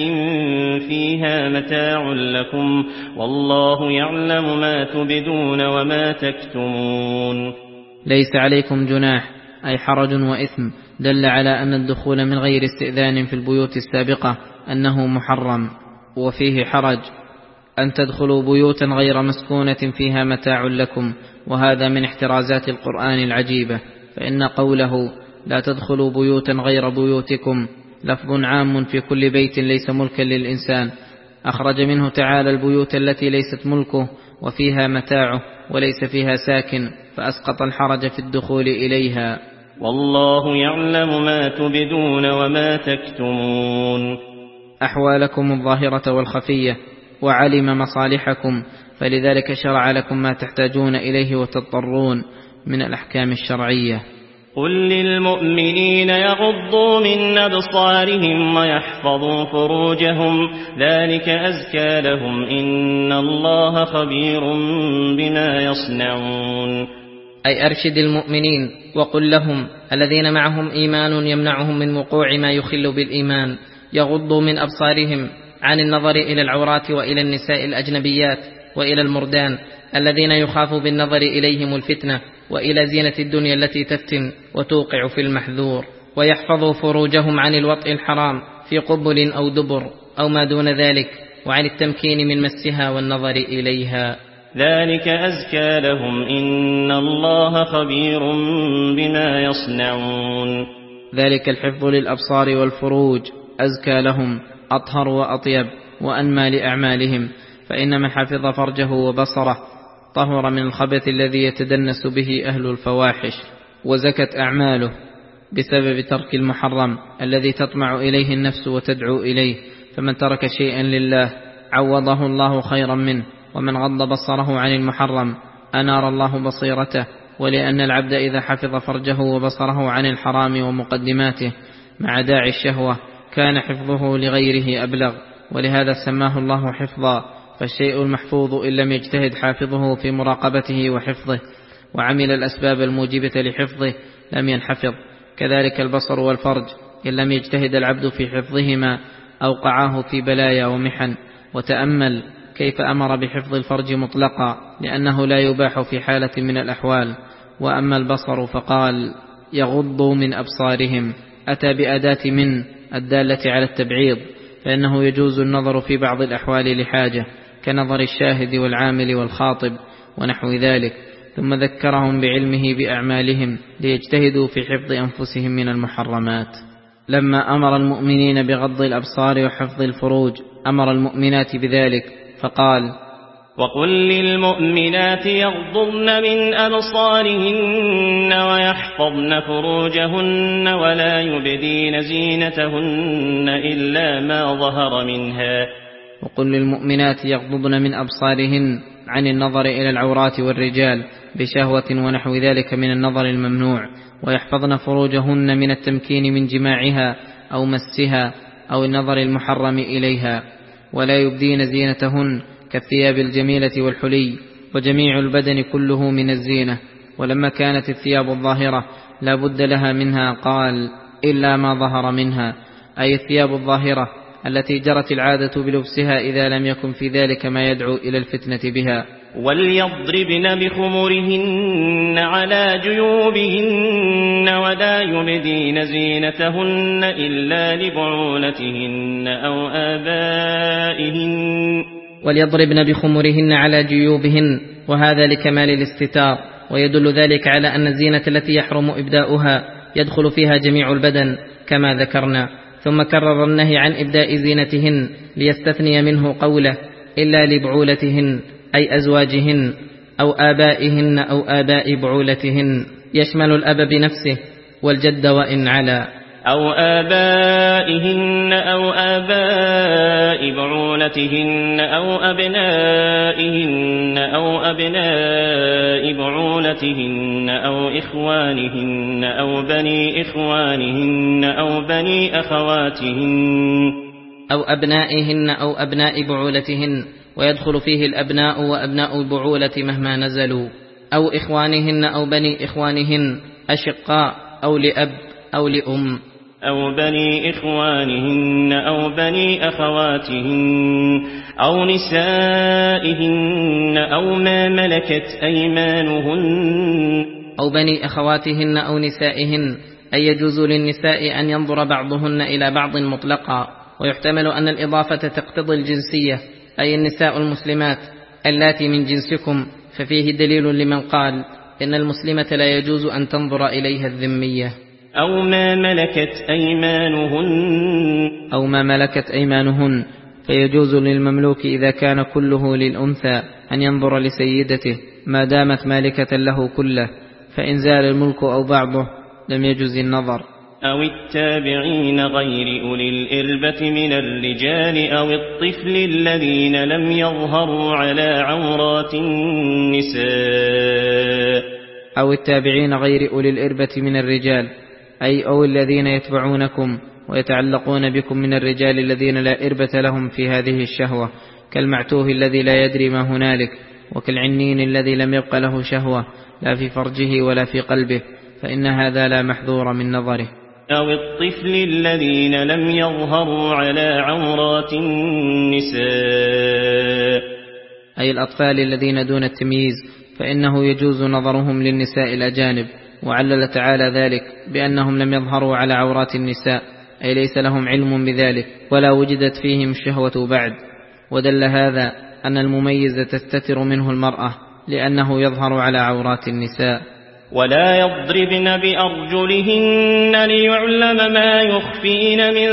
فيها متاع لكم، والله يعلم ما تبدون وما تكتمون. ليس عليكم جناح أي حرج وإثم، دل على أن الدخول من غير استئذان في البيوت السابقة أنه محرم. وفيه حرج أن تدخلوا بيوتا غير مسكونة فيها متاع لكم، وهذا من احترازات القرآن العجيبة، فإن قوله لا تدخلوا بيوتا غير بيوتكم لفظ عام في كل بيت ليس ملكا للإنسان، أخرج منه تعالى البيوت التي ليست ملكه وفيها متاعه وليس فيها ساكن، فأسقط الحرج في الدخول إليها. والله يعلم ما تبدون وما تكتمون، أحوالكم الظاهرة والخفية، وعلم مصالحكم، فلذلك شرع لكم ما تحتاجون إليه وتضطرون من الأحكام الشرعية. قل للمؤمنين يغضوا من أبصارهم ويحفظوا فروجهم، ذلك أزكى لهم، إن الله خبير بما يصنعون. أي أرشد المؤمنين وقل لهم الذين معهم إيمان يمنعهم من وقوع ما يخل بالإيمان، يغضوا من أبصارهم عن النظر إلى العورات وإلى النساء الأجنبيات وإلى المردان الذين يخاف بالنظر إليهم الفتنة، وإلى زينة الدنيا التي تفتن وتوقع في المحذور، ويحفظوا فروجهم عن الوطء الحرام في قبل أو دبر أو ما دون ذلك، وعن التمكين من مسها والنظر إليها، ذلك أزكى لهم، إن الله خبير بما يصنعون. ذلك الحفظ للأبصار والفروج أزكى لهم، أطهر وأطيب وأنمى لأعمالهم، فإن من حفظ فرجه وبصره طهر من الخبث الذي يتدنس به أهل الفواحش، وزكت أعماله بسبب ترك المحرم الذي تطمع إليه النفس وتدعو إليه. فمن ترك شيئا لله عوضه الله خيرا منه، ومن غض بصره عن المحرم أنار الله بصيرته. ولأن العبد إذا حفظ فرجه وبصره عن الحرام ومقدماته مع داعي الشهوة كان حفظه لغيره أبلغ، ولهذا سماه الله حفظا. فالشيء المحفوظ إن لم يجتهد حافظه في مراقبته وحفظه وعمل الأسباب الموجبة لحفظه لم ينحفظ. كذلك البصر والفرج إن لم يجتهد العبد في حفظهما أوقعاه في بلايا ومحن. وتأمل كيف أمر بحفظ الفرج مطلقا لأنه لا يباح في حالة من الأحوال. وأما البصر فقال يغضوا من أبصارهم، أتى بأداة من الدالة على التبعيض، فإنه يجوز النظر في بعض الأحوال لحاجة كنظر الشاهد والعامل والخاطب ونحو ذلك. ثم ذكرهم بعلمه بأعمالهم ليجتهدوا في حفظ أنفسهم من المحرمات. لما أمر المؤمنين بغض الأبصار وحفظ الفروج أمر المؤمنات بذلك فقال وقل للمؤمنات يغضضن من أبصارهن ويحفظن فروجهن ولا يبدين زينتهن إلا ما ظهر منها. وقل للمؤمنات يغضضن من أبصارهن عن النظر إلى العورات والرجال بشهوة ونحو ذلك من النظر الممنوع، ويحفظن فروجهن من التمكين من جماعها أو مسها أو النظر المحرم إليها، ولا يبدين زينتهن كالثياب الجميلة والحلي، وجميع البدن كله من الزينة. ولما كانت الثياب الظاهرة لا بد لها منها قال إلا ما ظهر منها، أي الثياب الظاهرة التي جرت العادة بلبسها إذا لم يكن في ذلك ما يدعو إلى الفتنة بها. وليضربن بخمرهن على جيوبهن ولا يبدين زينتهن إلا لبعولتهن أو آبائهن. وليضربن بخمرهن على جيوبهن، وهذا لكمال الاستتار، ويدل ذلك على أن الزينة التي يحرم إبداؤها يدخل فيها جميع البدن كما ذكرنا. ثم كرر النهي عن إبداء زينتهن ليستثني منه قوله إلا لبعولتهن، أي أزواجهن أو آبائهن أو آباء بعولتهن، يشمل الأب بنفسه والجد وإن علا، أو آبائهن أو آباء بعولتهن أو أبنائهن أو أبناء بعولتهن أو إخوانهن أو بني إخوانهن أو بني أخواتهن أو أبنائهن أو أبناء بعولتهن، ويدخل فيه الأبناء وأبناء البعولة مهما نزلوا، أو إخوانهن أو بني إخوانهن أشقاء أو لأب أو لأم، أو بني إخوانهن أو بني أخواتهن أو نسائهن أو ما ملكت أيمانهن، أو بني أخواتهن أو نسائهن، أي يجوز للنساء أن ينظر بعضهن إلى بعض مطلقا. ويحتمل أن الإضافة تقتضي الجنسية، أي النساء المسلمات اللاتي من جنسكم، ففيه دليل لمن قال إن المسلمة لا يجوز أن تنظر إليها الذمية. أو ما ملكت أيمانهن أو ما ملكت أيمانهن، فيجوز للمملوك إذا كان كله للأنثى أن ينظر لسيدته ما دامت مالكة له كله، فإن زال الملك أو بعضه لم يجوز النظر. أو التابعين غير أولي الإربة من الرجال أو الطفل الذين لم يظهروا على عورات النساء. أو التابعين غير أولي الإربة من الرجال، أي أو الذين يتبعونكم ويتعلقون بكم من الرجال الذين لا إربة لهم في هذه الشهوة، كالمعتوه الذي لا يدري ما هنالك، وكالعنين الذي لم يبق له شهوة لا في فرجه ولا في قلبه، فإن هذا لا محذور من نظره. أو الطفل الذين لم يظهروا على عورات النساء، أي الأطفال الذين دون التمييز، فإنه يجوز نظرهم للنساء الأجانب. وعلل تعالى ذلك بأنهم لم يظهروا على عورات النساء، أي ليس لهم علم بذلك ولا وجدت فيهم الشهوة بعد. ودل هذا أن المميز تستتر منه المرأة لأنه يظهر على عورات النساء. ولا يضربن بأرجلهن ليعلم ما يخفين من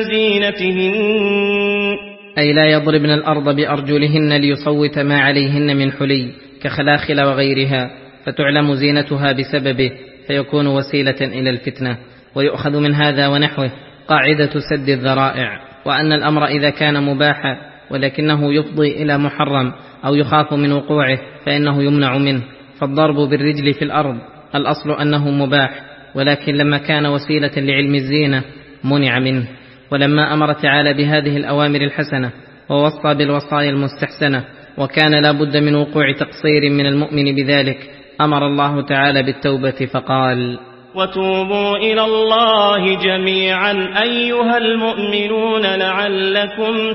زينتهن، أي لا يضربن الأرض بأرجلهن ليصوت ما عليهن من حلي كخلاخل وغيرها، فتعلم زينتها بسببه فيكون وسيلة إلى الفتنة. ويؤخذ من هذا ونحوه قاعدة سد الذرائع، وأن الأمر إذا كان مباحا ولكنه يفضي إلى محرم أو يخاف من وقوعه فإنه يمنع منه. فالضرب بالرجل في الأرض الأصل أنه مباح، ولكن لما كان وسيلة لعلم الزينة منع منه. ولما أمر تعالى بهذه الأوامر الحسنة ووصى بالوصايا المستحسنة وكان لا بد من وقوع تقصير من المؤمن بذلك، أمر الله تعالى بالتوبة فقال: وتوبوا إلى الله جميعا أيها المؤمنون لعلكم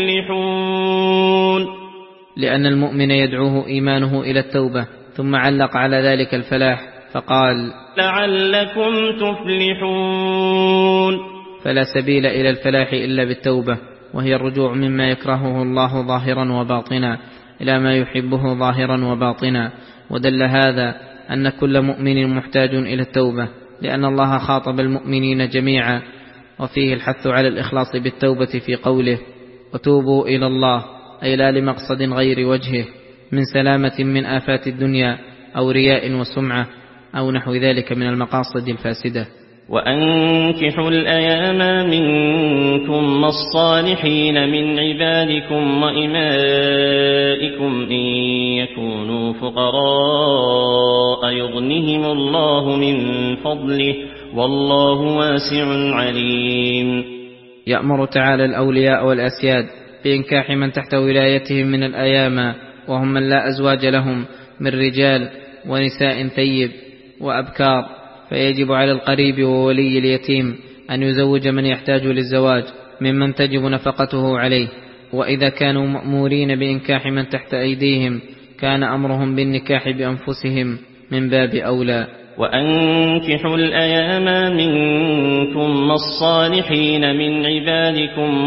تفلحون، لأن المؤمن يدعوه إيمانه إلى التوبة، ثم علق على ذلك الفلاح فقال: لعلكم تفلحون. فلا سبيل إلى الفلاح إلا بالتوبة، وهي الرجوع مما يكرهه الله ظاهرا وباطنا إلى ما يحبه ظاهرا وباطنا. ودل هذا أن كل مؤمن محتاج إلى التوبة، لأن الله خاطب المؤمنين جميعا، وفيه الحث على الإخلاص بالتوبة في قوله: وتوبوا إلى الله، أي لا لمقصد غير وجهه من سلامة من آفات الدنيا أو رياء وسمعة أو نحو ذلك من المقاصد الفاسدة. وأنكحوا الأيام منكم والصالحين من عبادكم وإمائكم إن يكونوا فقراء يغنهم الله من فضله والله واسع عليم. يأمر تعالى الأولياء والأسياد بإنكاح من تحت ولايتهم من الأيام، وهم من لا أزواج لهم من رجال ونساء ثيب وأبكار، فيجب على القريب وولي اليتيم أن يزوج من يحتاج للزواج ممن تجب نفقته عليه. وإذا كانوا مأمورين بإنكاح من تحت أيديهم كان أمرهم بالنكاح بأنفسهم من باب أولى. وأنكحوا الأيام منكم والصالحين من عبادكم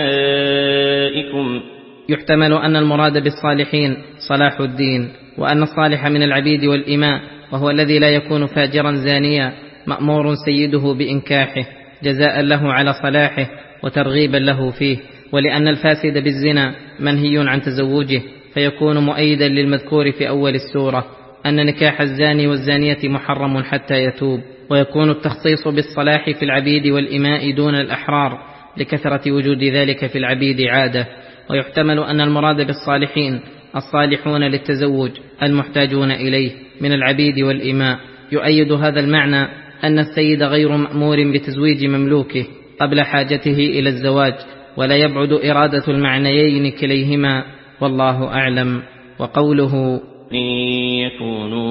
وإمائكم. يحتمل أن المراد بالصالحين صلاح الدين، وأن الصالح من العبيد والإماء وهو الذي لا يكون فاجرا زانيا مأمور سيده بإنكاحه جزاء له على صلاحه وترغيبا له فيه. ولأن الفاسد بالزنا منهي عن تزوجه، فيكون مؤيدا للمذكور في أول السورة أن نكاح الزاني والزانية محرم حتى يتوب. ويكون التخصيص بالصلاح في العبيد والإماء دون الأحرار لكثرة وجود ذلك في العبيد عادة. ويحتمل أن المراد بالصالحين الصالحون للتزوج المحتاجون إليه من العبيد والإماء. يؤيد هذا المعنى أن السيد غير مأمور بتزويج مملوكه قبل حاجته إلى الزواج، ولا يبعد إرادة المعنيين كليهما، والله أعلم. وقوله: إن يكونوا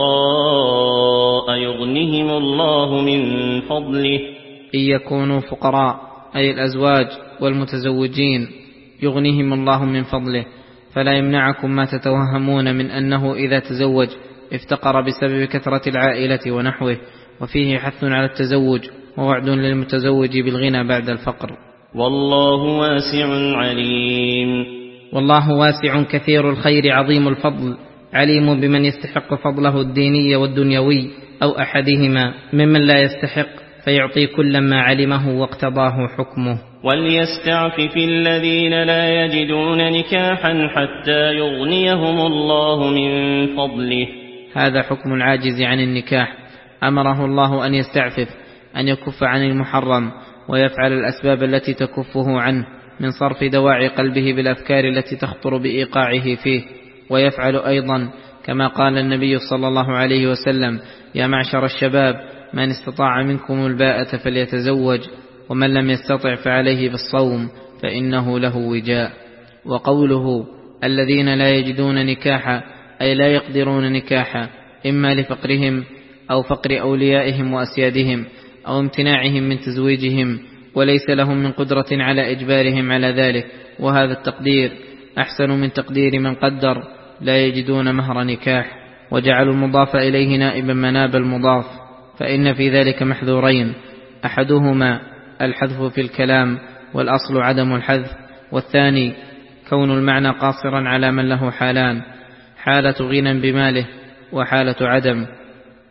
فقراء يغنهم الله من فضله. إن يكونوا فقراء أي الأزواج والمتزوجين يغنيهم الله من فضله، فلا يمنعكم ما تتوهمون من أنه إذا تزوج افتقر بسبب كثرة العائلة ونحوه. وفيه حث على التزوج ووعد للمتزوج بالغنى بعد الفقر. والله واسع عليم. والله واسع كثير الخير عظيم الفضل، عليم بمن يستحق فضله الديني والدنيوي أو أحدهما ممن لا يستحق، فيعطي كل ما علمه واقتضاه حكمه. وليستعفف الذين لا يجدون نكاحا حتى يغنيهم الله من فضله. هذا حكم العاجز عن النكاح، أمره الله أن يستعفف، أن يكف عن المحرم ويفعل الأسباب التي تكفه عنه من صرف دواعي قلبه بالأفكار التي تخطر بإيقاعه فيه. ويفعل أيضا كما قال النبي صلى الله عليه وسلم: يا معشر الشباب من استطاع منكم الباءة فليتزوج، ومن لم يستطع فعليه بالصوم فإنه له وجاء. وقوله الذين لا يجدون نكاحا أي لا يقدرون نكاحا، إما لفقرهم أو فقر أوليائهم وأسيادهم أو امتناعهم من تزويجهم، وليس لهم من قدرة على إجبارهم على ذلك. وهذا التقدير أحسن من تقدير من قدر لا يجدون مهر نكاح، وجعلوا المضاف إليه نائبا مناب المضاف، فإن في ذلك محذورين: أحدهما الحذف في الكلام والأصل عدم الحذف، والثاني كون المعنى قاصرا على من له حالان: حالة غنى بماله وحالة عدم.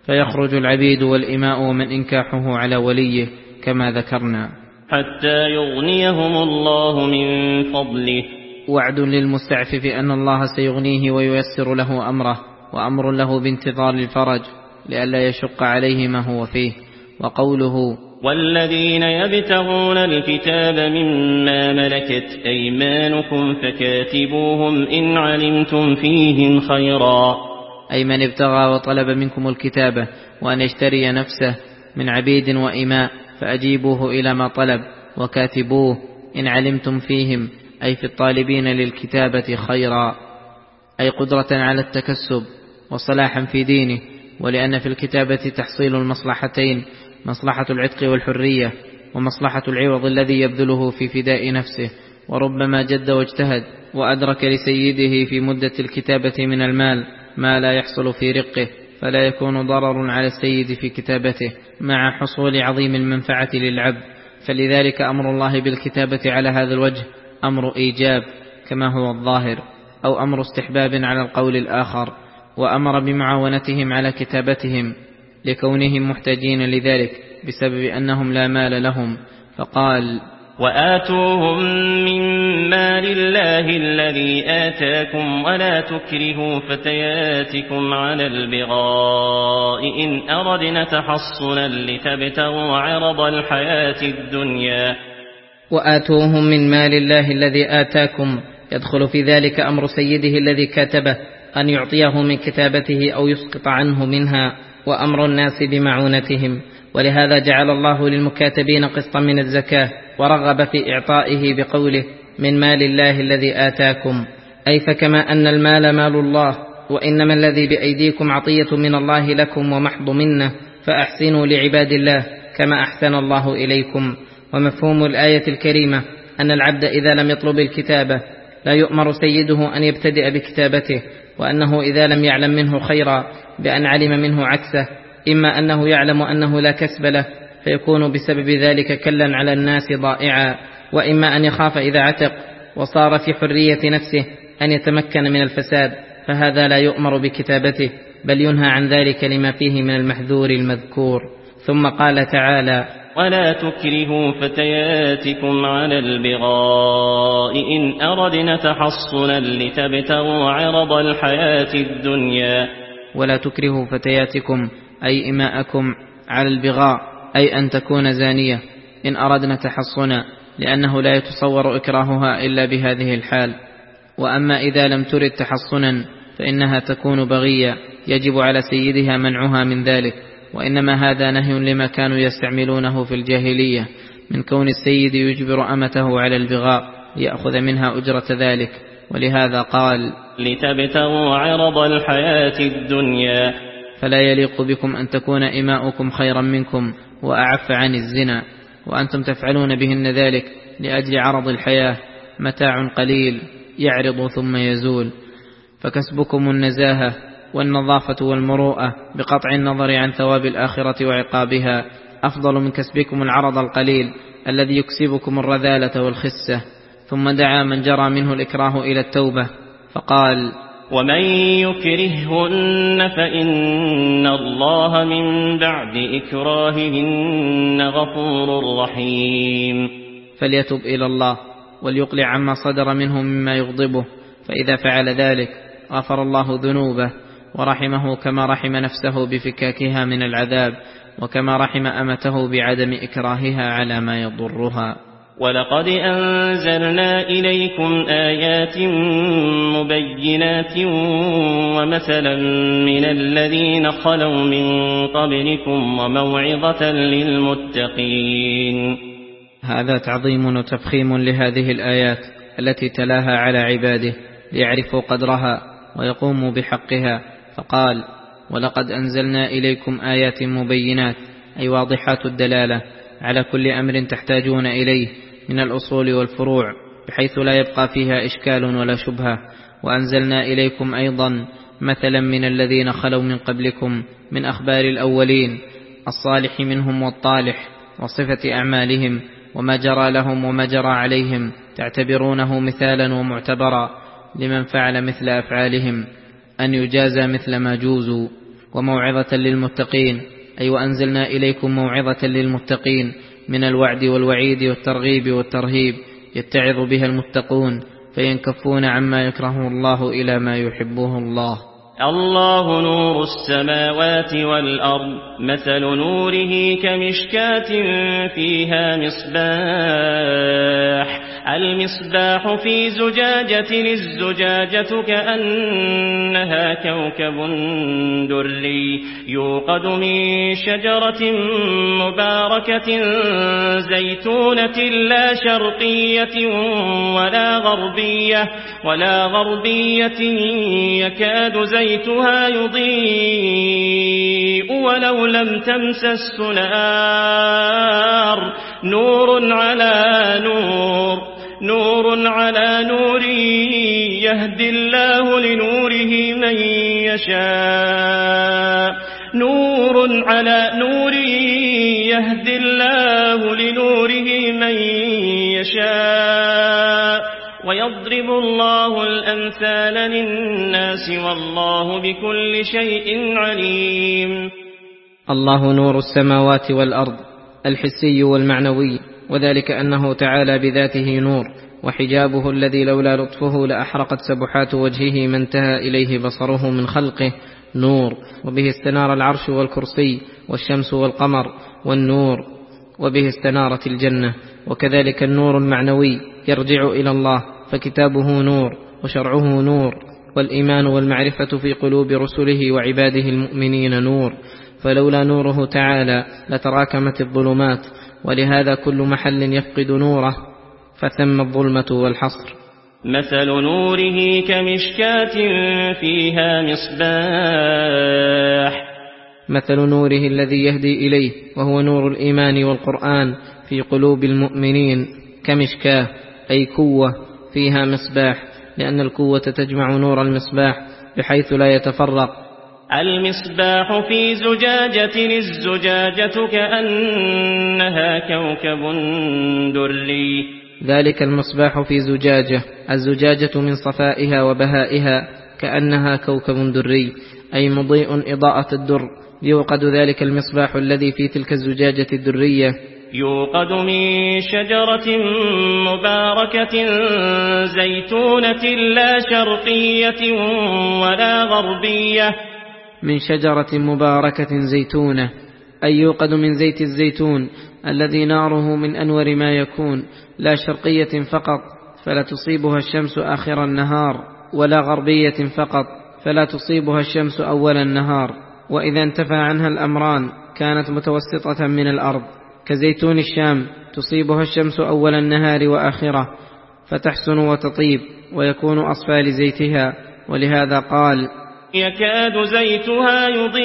فيخرج العبيد والإماء ومن إنكاحه على وليه كما ذكرنا، حتى يغنيهم الله من فضله. وعد للمستعفف أن الله سيغنيه وييسر له أمره، وأمر له بانتظار الفرج لئلا يشق عليه ما هو فيه. وقوله والذين يبتغون الكتاب مما ملكت أيمانكم فكاتبوهم إن علمتم فيهم خيرا، أي من ابتغى وطلب منكم الكتابة وأن يشتري نفسه من عبيد وإماء فأجيبوه إلى ما طلب وكاتبوه إن علمتم فيهم، أي في الطالبين للكتابة خيرا، أي قدرة على التكسب وصلاحا في دينه. ولأن في الكتابة تحصيل المصلحتين، مصلحة العتق والحرية ومصلحة العوض الذي يبذله في فداء نفسه. وربما جد واجتهد وأدرك لسيده في مدة الكتابة من المال ما لا يحصل في رقه، فلا يكون ضرر على السيد في كتابته مع حصول عظيم المنفعة للعبد. فلذلك أمر الله بالكتابة على هذا الوجه أمر إيجاب كما هو الظاهر، أو أمر استحباب على القول الآخر. وأمر بمعاونتهم على كتابتهم لكونهم محتاجين لذلك بسبب أنهم لا مال لهم، فقال وآتوهم من مال الله الذي آتاكم ولا تكرهوا فتياتكم على البغاء إن أردنا تحصنا لتبتغوا عرض الحياة الدنيا. وآتوهم من مال الله الذي آتاكم، يدخل في ذلك أمر سيده الذي كاتبه أن يعطيه من كتابته أو يسقط عنه منها، وأمر الناس بمعونتهم. ولهذا جعل الله للمكاتبين قسطا من الزكاة، ورغب في إعطائه بقوله من مال الله الذي آتاكم، أي فكما أن المال مال الله، وإنما الذي بأيديكم عطية من الله لكم ومحض منه، فأحسنوا لعباد الله كما أحسن الله إليكم. ومفهوم الآية الكريمة أن العبد إذا لم يطلب الكتابة لا يؤمر سيده أن يبتدئ بكتابته، وأنه إذا لم يعلم منه خيرا بأن علم منه عكسه، إما أنه يعلم أنه لا كسب له فيكون بسبب ذلك كلا على الناس ضائعا، وإما أن يخاف إذا عتق وصار في حرية نفسه أن يتمكن من الفساد، فهذا لا يؤمر بكتابته بل ينهى عن ذلك لما فيه من المحذور المذكور. ثم قال تعالى ولا تكرهوا فتياتكم على البغاء إن أردنا تحصنا لتبتغوا عرض الحياة الدنيا. ولا تكرهوا فتياتكم أي إماءكم على البغاء، أي أن تكون زانية إن أردنا تحصنا، لأنه لا يتصور إكراهها إلا بهذه الحال. وأما إذا لم ترد تحصنا فإنها تكون بغية يجب على سيدها منعها من ذلك، وإنما هذا نهي لما كانوا يستعملونه في الجاهلية من كون السيد يجبر أمته على البغاء ليأخذ منها أجرة ذلك. ولهذا قال لتبتغوا عرض الحياة الدنيا. فلا يليق بكم أن تكون إماؤكم خيرا منكم وأعف عن الزنا، وأنتم تفعلون بهن ذلك لأجل عرض الحياة، متاع قليل يعرض ثم يزول. فكسبكم النزاهة والنظافة والمروءة بقطع النظر عن ثواب الآخرة وعقابها أفضل من كسبكم العرض القليل الذي يكسبكم الرذالة والخسة. ثم دعا من جرى منه الإكراه إلى التوبة فقال ومن يكرههن فإن الله من بعد إكراههن غفور رحيم. فليتب إلى الله وليقلع عما صدر منه مما يغضبه، فإذا فعل ذلك غفر الله ذنوبه ورحمه كما رحم نفسه بفكاكها من العذاب، وكما رحم أمته بعدم إكراهها على ما يضرها. ولقد أنزلنا إليكم آيات مبينات ومثلا من الذين خلوا من قبلكم وموعظة للمتقين. هذا تعظيم وتفخيم لهذه الآيات التي تلاها على عباده ليعرفوا قدرها ويقوموا بحقها. فقال ولقد أنزلنا إليكم آيات مبينات، أي واضحات الدلالة على كل أمر تحتاجون إليه من الأصول والفروع بحيث لا يبقى فيها إشكال ولا شبهة. وأنزلنا إليكم أيضا مثلا من الذين خلوا من قبلكم من أخبار الأولين الصالح منهم والطالح وصفة أعمالهم وما جرى لهم وما جرى عليهم، تعتبرونه مثالا ومعتبرا لمن فعل مثل أفعالهم أن يجازى مثل ما جوزوا. وموعظة للمتقين، أي وأنزلنا إليكم موعظة للمتقين من الوعد والوعيد والترغيب والترهيب، يتعظ بها المتقون فينكفون عما يكرهه الله إلى ما يحبه الله. الله نور السماوات والأرض، مثل نوره كمشكاة فيها مصباح، المصباح في زجاجة، الزجاجة كأنها كوكب دري، يوقد من شجرة مباركة زيتونة لا شرقية ولا غربية ولا غربية يكاد زيتها يضيء ولو لم تمسسه نار، نور على نور، نور على نور، يهدي الله لنوره من يشاء، نور على نور، يهدي الله لنوره من يشاء، ويضرب الله الأمثال للناس والله بكل شيء عليم. الله نور السماوات والأرض الحسي والمعنوي، وذلك أنه تعالى بذاته نور، وحجابه الذي لولا لطفه لأحرقت سبحات وجهه ما انتهى إليه بصره من خلقه نور، وبه استنار العرش والكرسي والشمس والقمر والنور، وبه استنارت الجنة. وكذلك النور المعنوي يرجع إلى الله، فكتابه نور وشرعه نور، والإيمان والمعرفة في قلوب رسله وعباده المؤمنين نور، فلولا نوره تعالى لتراكمت الظلمات، ولهذا كل محل يفقد نوره فثم الظلمة والحصر. مثل نوره كمشكاة فيها مصباح، مثل نوره الذي يهدي إليه وهو نور الإيمان والقرآن في قلوب المؤمنين كمشكاة، أي كوة فيها مصباح، لأن الكوة تجمع نور المصباح بحيث لا يتفرق. المصباح في زجاجة، الزجاجة كأنها كوكب دري، ذلك المصباح في زجاجة، الزجاجة من صفائها وبهائها كأنها كوكب دري، أي مضيء إضاءة الدر، يوقد ذلك المصباح الذي في تلك الزجاجة الدرية، يوقد من شجرة مباركة زيتونة لا شرقية ولا غربية، من شجرة مباركة زيتونة، أي يوقد من زيت الزيتون الذي ناره من أنور ما يكون، لا شرقية فقط فلا تصيبها الشمس آخر النهار، ولا غربية فقط فلا تصيبها الشمس أول النهار، وإذا انتفى عنها الأمران كانت متوسطة من الأرض، كزيتون الشام تصيبها الشمس أول النهار وآخره فتحسن وتطيب ويكون أصفى لزيتها، ولهذا قال يكاد زيتها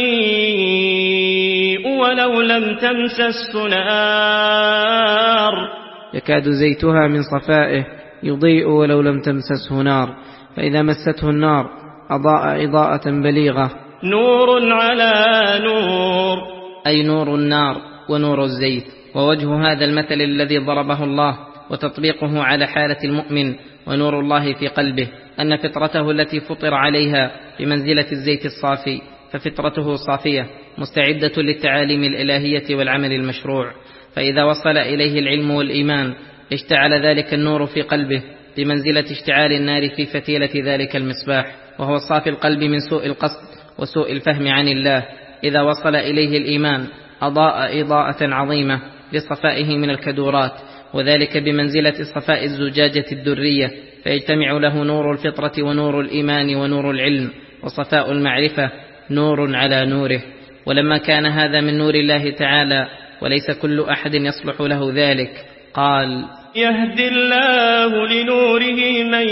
يضيء ولو لم تمسسه نار، يكاد زيتها من صفائه يضيء ولو لم تمسسه نار، فإذا مسته النار أضاء إضاءة بليغة. نور على نور، أي نور النار ونور الزيت. ووجه هذا المثل الذي ضربه الله وتطبيقه على حالة المؤمن ونور الله في قلبه أن فطرته التي فطر عليها بمنزلة الزيت الصافي، ففطرته صافية مستعدة للتعاليم الإلهية والعمل المشروع، فإذا وصل إليه العلم والإيمان اشتعل ذلك النور في قلبه بمنزلة اشتعال النار في فتيلة ذلك المصباح، وهو صافي القلب من سوء القصد وسوء الفهم عن الله. إذا وصل إليه الإيمان أضاء إضاءة عظيمة لصفائه من الكدورات، وذلك بمنزلة صفاء الزجاجة الدرية، فيجتمع له نور الفطرة ونور الإيمان ونور العلم وصفاء المعرفة نور على نوره. ولما كان هذا من نور الله تعالى وليس كل أحد يصلح له ذلك، قال يهدي الله لنوره من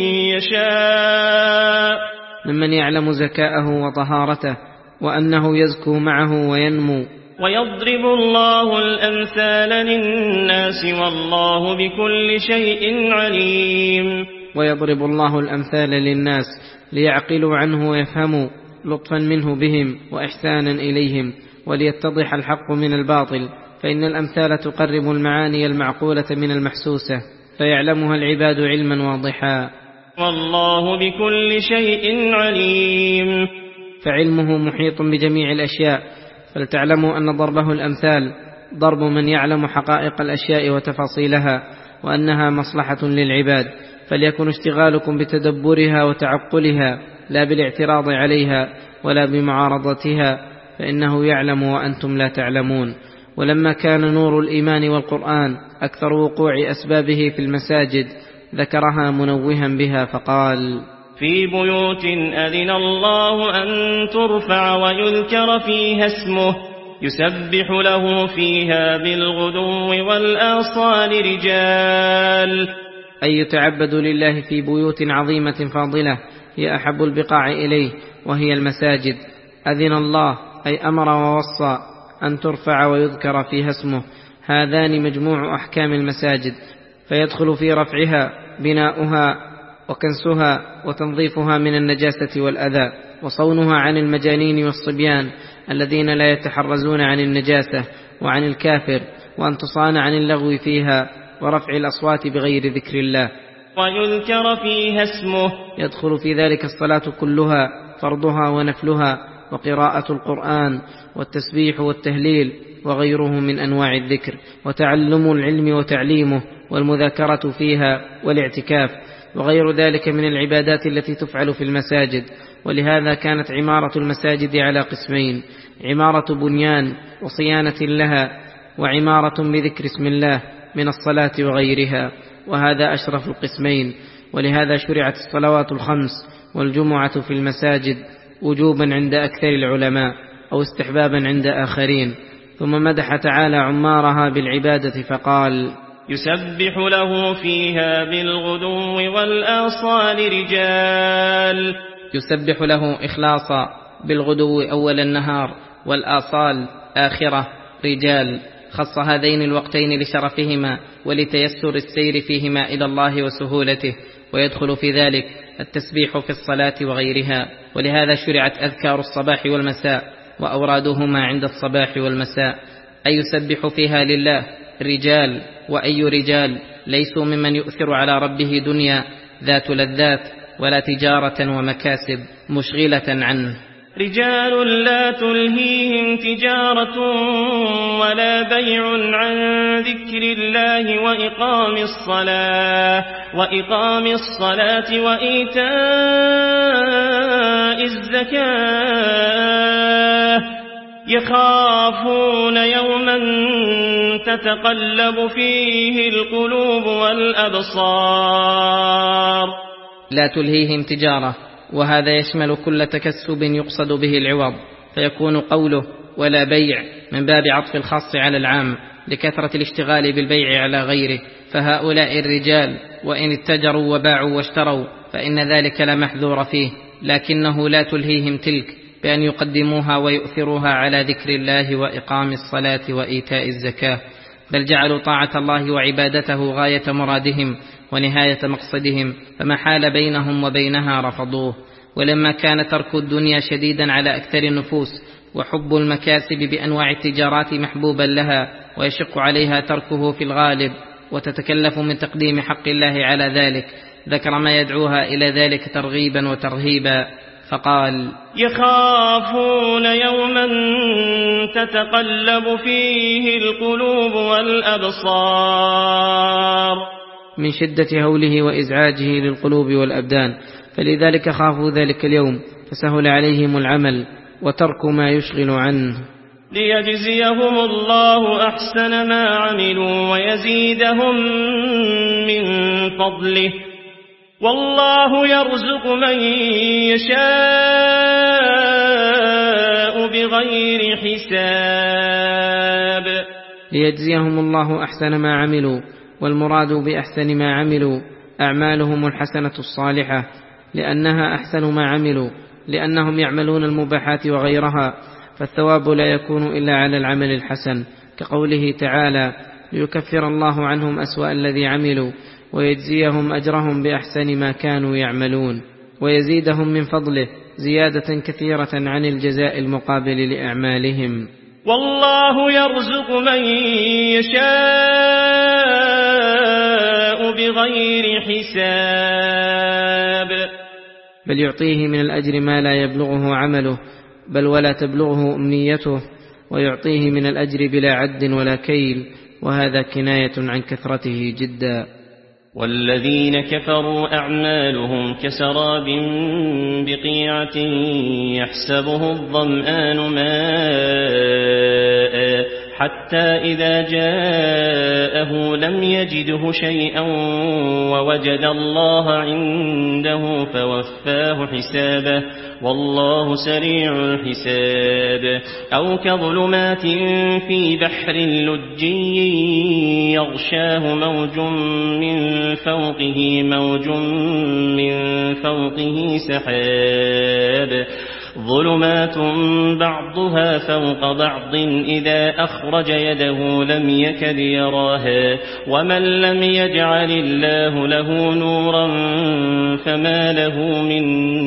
يشاء، ممن يعلم زكاءه وطهارته وأنه يزكو معه وينمو. ويضرب الله الأمثال للناس والله بكل شيء عليم. ويضرب الله الأمثال للناس ليعقلوا عنه ويفهموا لطفا منه بهم وإحسانا إليهم، وليتضح الحق من الباطل، فإن الأمثال تقرب المعاني المعقولة من المحسوسة فيعلمها العباد علما واضحا. والله بكل شيء عليم. فعلمه محيط بجميع الأشياء، فلتعلموا أن ضربه الأمثال ضرب من يعلم حقائق الأشياء وتفاصيلها، وأنها مصلحة للعباد، فليكن اشتغالكم بتدبرها وتعقلها لا بالاعتراض عليها ولا بمعارضتها، فإنه يعلم وأنتم لا تعلمون. ولما كان نور الإيمان والقرآن أكثر وقوع أسبابه في المساجد ذكرها منوها بها فقال: في بيوت أذن الله أن ترفع ويذكر فيها اسمه يسبح له فيها بالغدو والآصال رجال، أي يتعبد لله في بيوت عظيمة فاضلة هي أحب البقاع إليه وهي المساجد. أذن الله أي أمر ووصى أن ترفع ويذكر فيها اسمه، هذان مجموع أحكام المساجد، فيدخل في رفعها بناؤها وكنسها وتنظيفها من النجاسة والأذى، وصونها عن المجانين والصبيان الذين لا يتحرزون عن النجاسة وعن الكافر، وأن تصان عن اللغو فيها ورفع الأصوات بغير ذكر الله. ويذكر فيها اسمه يدخل في ذلك الصلاة كلها فرضها ونفلها، وقراءة القرآن والتسبيح والتهليل وغيره من أنواع الذكر، وتعلم العلم وتعليمه والمذاكرة فيها والاعتكاف وغير ذلك من العبادات التي تفعل في المساجد. ولهذا كانت عمارة المساجد على قسمين: عمارة بنيان وصيانة لها، وعمارة بذكر اسم الله من الصلاة وغيرها، وهذا أشرف القسمين. ولهذا شرعت الصلوات الخمس والجمعة في المساجد وجوبا عند أكثر العلماء أو استحبابا عند آخرين. ثم مدح تعالى عمارها بالعبادة فقال: يسبح له فيها بالغدو والآصال رجال، يسبح له إخلاصا بالغدو أول النهار والآصال آخرة رجال، خص هذين الوقتين لشرفهما ولتيسر السير فيهما إلى الله وسهولته، ويدخل في ذلك التسبيح في الصلاة وغيرها. ولهذا شرعت أذكار الصباح والمساء وأورادهما عند الصباح والمساء، أي يسبح فيها لله رجال، وأي رجال ليسوا ممن يؤثر على ربه دنيا ذات لذات ولا تجارة ومكاسب مشغلة عنه. رجال لا تلهيهم تجارة ولا بيع عن ذكر الله وإقام الصلاة وإقام الصلاة وإيتاء الزكاة، يخافون يوما تتقلب فيه القلوب والأبصار. لا تلهيهم تجارة، وهذا يشمل كل تكسب يقصد به العوض، فيكون قوله ولا بيع من باب عطف الخاص على العام لكثرة الاشتغال بالبيع على غيره، فهؤلاء الرجال وإن اتجروا وباعوا واشتروا فإن ذلك لا محذور فيه، لكنه لا تلهيهم تلك بأن يقدموها ويؤثروها على ذكر الله وإقام الصلاة وإيتاء الزكاة، بل جعلوا طاعة الله وعبادته غاية مرادهم ونهاية مقصدهم، فما حال بينهم وبينها رفضوه. ولما كان ترك الدنيا شديدا على أكثر النفوس وحب المكاسب بأنواع التجارات محبوبا لها ويشق عليها تركه في الغالب، وتتكلف من تقديم حق الله على ذلك، ذكر ما يدعوها إلى ذلك ترغيبا وترهيبا فقال: يخافون يوما تتقلب فيه القلوب والأبصار، من شدة هوله وإزعاجه للقلوب والأبدان، فلذلك خافوا ذلك اليوم فسهل عليهم العمل وترك ما يشغل عنه. ليجزيهم الله أحسن ما عملوا ويزيدهم من فضله، والله يرزق من يشاء بغير حساب. ليجزيهم الله أحسن ما عملوا، والمراد بأحسن ما عملوا أعمالهم الحسنة الصالحة، لأنها أحسن ما عملوا، لأنهم يعملون المباحات وغيرها، فالثواب لا يكون إلا على العمل الحسن، كقوله تعالى: ليكفر الله عنهم أسوأ الذي عملوا ويجزيهم أجرهم بأحسن ما كانوا يعملون، ويزيدهم من فضله زيادة كثيرة عن الجزاء المقابل لأعمالهم. والله يرزق من يشاء بغير حساب. بل يعطيه من الأجر ما لا يبلغه عمله بل ولا تبلغه أمنيته، ويعطيه من الأجر بلا عد ولا كيل، وهذا كناية عن كثرته جدا. والذين كفروا أعمالهم كسراب بقيعة يحسبه الظمآن ماء حتى إذا جاءه لم يجده شيئا ووجد الله عنده فوفاه حسابه والله سريع الحساب. أو كظلمات في بحر لجي يغشاه موج من فوقه موج من فوقه سحاب ظلمات بعضها فوق بعض إذا أخرج يده لم يكد يراها ومن لم يجعل الله له نورا فما له من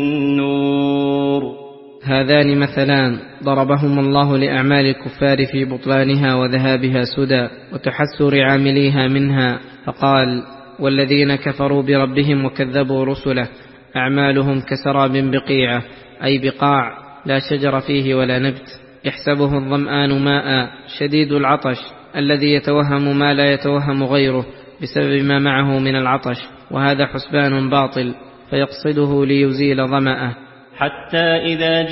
نور. هذان مثلان ضربهم الله لأعمال الكفار في بطلانها وذهابها سدى وتحسر عامليها منها، فقال: والذين كفروا بربهم وكذبوا رسله أعمالهم كسراب بقيعة، أي بقاع لا شجر فيه ولا نبت، يحسبه الظمآن ماء شديد العطش، الذي يتوهم ما لا يتوهم غيره بسبب ما معه من العطش، وهذا حسبان باطل فيقصده ليزيل ظمأه. حتى إذا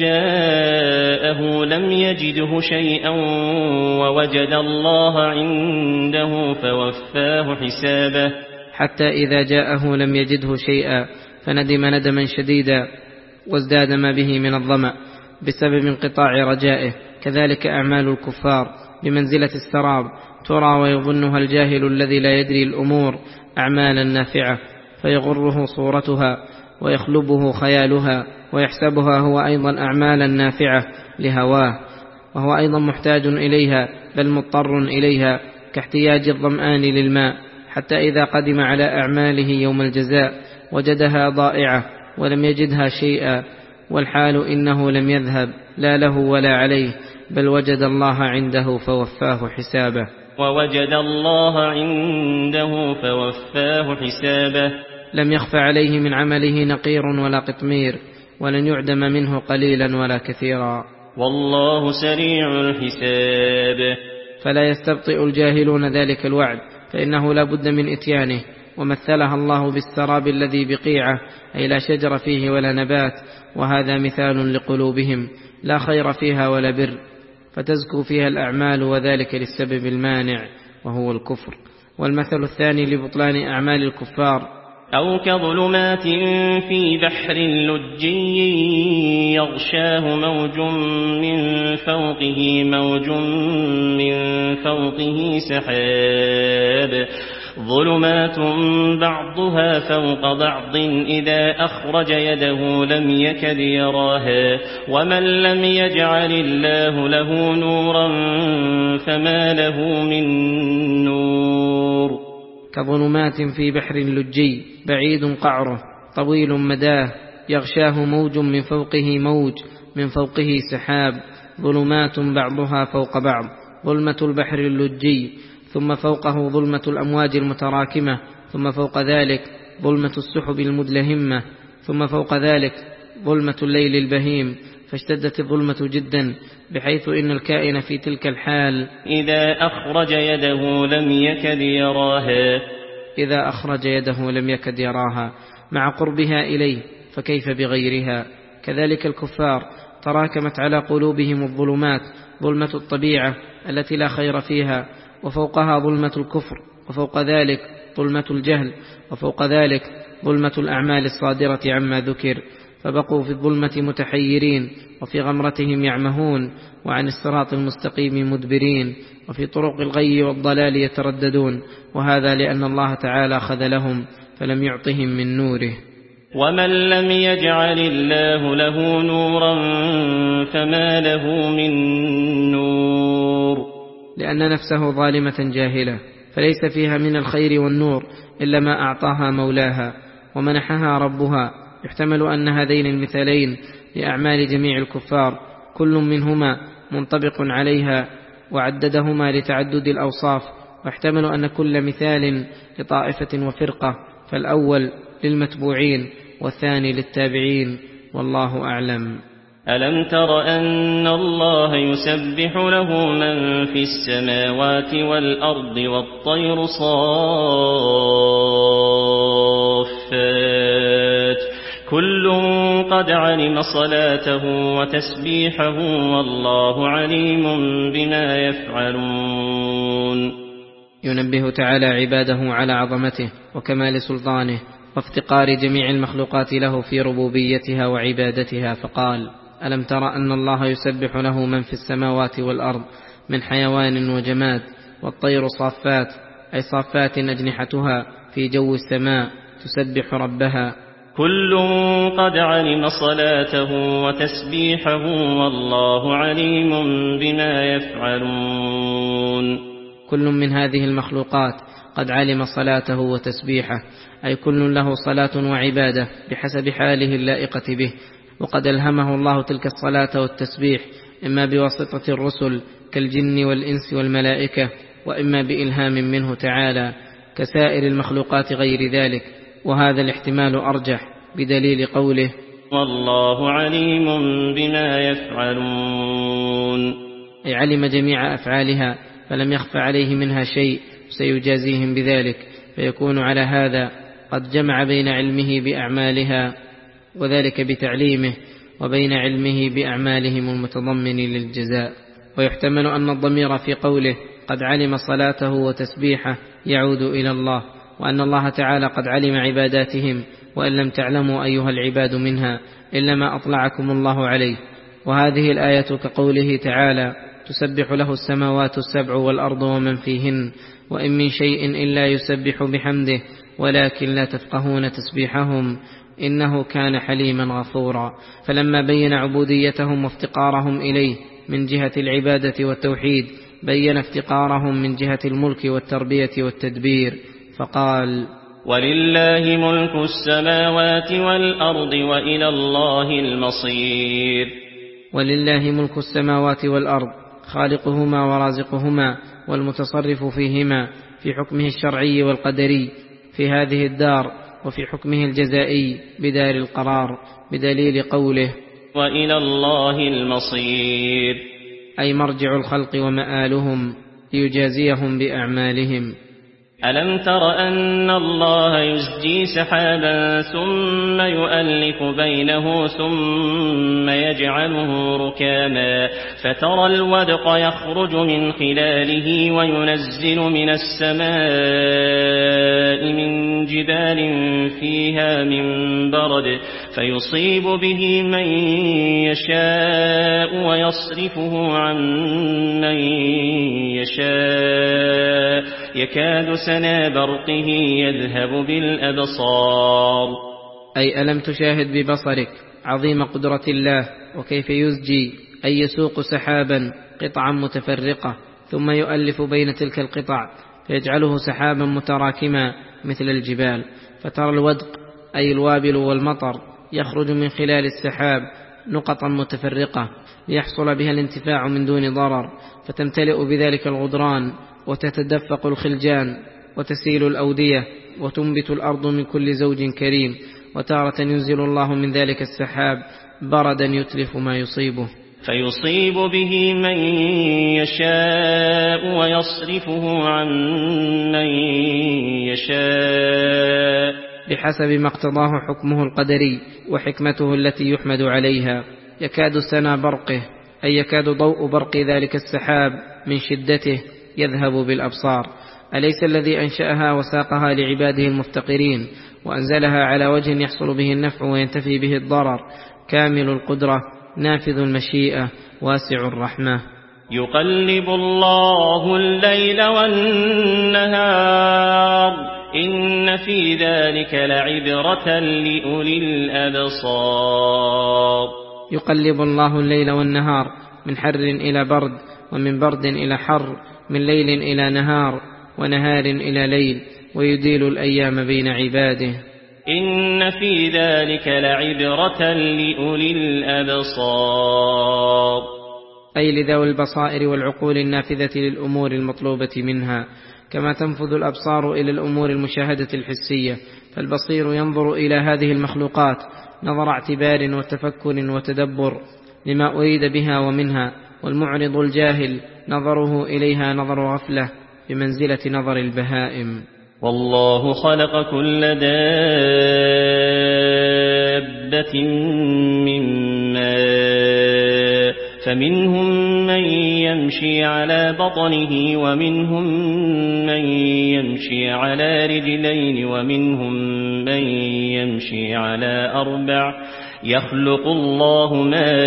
جاءه لم يجده شيئا ووجد الله عنده فوفاه حسابه. حتى إذا جاءه لم يجده شيئا فندم ندما شديدا وازداد ما به من الظمأ بسبب انقطاع رجائه. كذلك أعمال الكفار بمنزلة السراب ترى ويظنها الجاهل الذي لا يدري الأمور أعمالا نافعة فيغره صورتها ويخلبه خيالها ويحسبها هو أيضا أعمالا نافعة لهواه، وهو أيضا محتاج إليها بل مضطر إليها كاحتياج الظمآن للماء، حتى إذا قدم على أعماله يوم الجزاء وجدها ضائعة ولم يجدها شيئا، والحال إنه لم يذهب لا له ولا عليه بل وجد الله عنده فوفاه حسابه. ووجد الله عنده فوفاه حسابه. لم يخف عليه من عمله نقير ولا قطمير، ولن يعدم منه قليلا ولا كثيرا، والله سريع الحساب. فلا يستبطئ الجاهلون ذلك الوعد، فإنه لا بد من إتيانه. ومثلها الله بالسراب الذي بقيعة، أي لا شجر فيه ولا نبات، وهذا مثال لقلوبهم لا خير فيها ولا بر، فتزكو فيها الأعمال، وذلك للسبب المانع وهو الكفر. والمثل الثاني لبطلان أعمال الكفار: أو كظلمات في بحر لجي يغشاه موج من فوقه موج من فوقه سحاب ظلمات بعضها فوق بعض إذا أخرج يده لم يكد يراها ومن لم يجعل الله له نورا فما له من نور. كظلمات في بحر لجي بعيد قعره طويل مداه يغشاه موج من فوقه موج من فوقه سحاب ظلمات بعضها فوق بعض، ظلمة البحر اللجي، ثم فوقه ظلمة الأمواج المتراكمة، ثم فوق ذلك ظلمة السحب المدلهمة، ثم فوق ذلك ظلمة الليل البهيم، فاشتدت الظلمة جدا بحيث إن الكائن في تلك الحال إذا أخرج يده لم يكد يراها إذا أخرج يده لم يكد يراها مع قربها إليه، فكيف بغيرها؟ كذلك الكفار تراكمت على قلوبهم الظلمات، ظلمة الطبيعة التي لا خير فيها، وفوقها ظلمة الكفر، وفوق ذلك ظلمة الجهل، وفوق ذلك ظلمة الأعمال الصادرة عما ذكر، فبقوا في الظلمة متحيرين، وفي غمرتهم يعمهون، وعن الصراط المستقيم مدبرين، وفي طرق الغي والضلال يترددون، وهذا لأن الله تعالى خذلهم فلم يعطهم من نوره. ومن لم يجعل الله له نورا فما له من نور. لأن نفسه ظالمة جاهلة فليس فيها من الخير والنور إلا ما أعطاها مولاها ومنحها ربها. يحتمل أن هذين المثالين لأعمال جميع الكفار كل منهما منطبق عليها وعددهما لتعدد الأوصاف، واحتمل أن كل مثال لطائفة وفرقة، فالأول للمتبوعين والثاني للتابعين، والله أعلم. ألم تر أن الله يسبح له من في السماوات والأرض والطير صافات كل قد علم صلاته وتسبيحه والله عليم بما يفعلون. ينبه تعالى عباده على عظمته وكمال سلطانه وافتقار جميع المخلوقات له في ربوبيتها وعبادتها، فقال: ألم تر أن الله يسبح له من في السماوات والأرض من حيوان وجماد، والطير صافات أي صافات أجنحتها في جو السماء تسبح ربها، كل قد علم صلاته وتسبيحه والله عليم بما يفعلون. كل من هذه المخلوقات قد علم صلاته وتسبيحه، أي كل له صلاة وعبادة بحسب حاله اللائقة به، وقد ألهمه الله تلك الصلاة والتسبيح إما بواسطة الرسل كالجن والإنس والملائكة، وإما بإلهام منه تعالى كسائر المخلوقات غير ذلك، وهذا الاحتمال أرجح بدليل قوله: والله عليم بما يفعلون، أي علم جميع أفعالها فلم يخف عليه منها شيء، سيجازيهم بذلك، فيكون على هذا قد جمع بين علمه بأعمالها وذلك بتعليمه، وبين علمه بأعمالهم المتضمن للجزاء. ويحتمل أن الضمير في قوله قد علم صلاته وتسبيحه يعود إلى الله، وأن الله تعالى قد علم عباداتهم، وإن لم تعلموا أيها العباد منها إلا ما أطلعكم الله عليه. وهذه الآية كقوله تعالى: تسبح له السماوات السبع والأرض ومن فيهن وإن من شيء إلا يسبح بحمده ولكن لا تفقهون تسبيحهم إنه كان حليما غفورا. فلما بين عبوديتهم وافتقارهم إليه من جهة العبادة والتوحيد، بين افتقارهم من جهة الملك والتربية والتدبير، فقال: ولله ملك السماوات والأرض وإلى الله المصير. ولله ملك السماوات والأرض، خالقهما ورازقهما والمتصرف فيهما في حكمه الشرعي والقدري في هذه الدار، وفي حكمه الجزائي بدار القرار، بدليل قوله: وإلى الله المصير، أي مرجع الخلق ومآلهم ليجازيهم بأعمالهم. ألم تر أن الله يزجي سحابا ثم يؤلف بينه ثم يجعله ركاما فترى الودق يخرج من خلاله وينزل من السماء من جبال فيها من برد فيصيب به من يشاء ويصرفه عن من يشاء يكاد سنا برقه يذهب بالأبصار. أي ألم تشاهد ببصرك عظيم قدرة الله وكيف يزجي، أي يسوق سحابا قطعا متفرقة ثم يؤلف بين تلك القطع فيجعله سحابا متراكما مثل الجبال، فترى الودق أي الوابل والمطر يخرج من خلال السحاب نقطا متفرقة ليحصل بها الانتفاع من دون ضرر، فتمتلئ بذلك الغدران وتتدفق الخلجان وتسيل الأودية وتنبت الأرض من كل زوج كريم. وتارة ينزل الله من ذلك السحاب بردا يتلف ما يصيبه فيصيب به من يشاء ويصرفه عن من يشاء بحسب ما اقتضاه حكمه القدري وحكمته التي يحمد عليها. يكاد سنا برقه أي يكاد ضوء برق ذلك السحاب من شدته يذهب بالأبصار. أليس الذي أنشأها وساقها لعباده المفتقرين وأنزلها على وجه يحصل به النفع وينتفي به الضرر، كامل القدرة نافذ المشيئة واسع الرحمة. يقلب الله الليل والنهار إن في ذلك لعبرة لأولي الأبصار. يقلب الله الليل والنهار من حر إلى برد، ومن برد إلى حر، من ليل إلى نهار، ونهار إلى ليل، ويديل الأيام بين عباده. إن في ذلك لعبرة لأولي الأبصار. أي لذوي البصائر والعقول النافذة للأمور المطلوبة منها، كما تنفذ الأبصار إلى الأمور المشاهدة الحسية، فالبصير ينظر إلى هذه المخلوقات نظر اعتبار وتفكر وتدبر لما أريد بها ومنها، والمعرض الجاهل نظره إليها نظر غفلة بمنزلة نظر البهائم. والله خلق كل دابة من ماء فمنهم من يمشي على بطنه ومنهم من يمشي على رجلين ومنهم من يمشي على أربع يخلق الله ما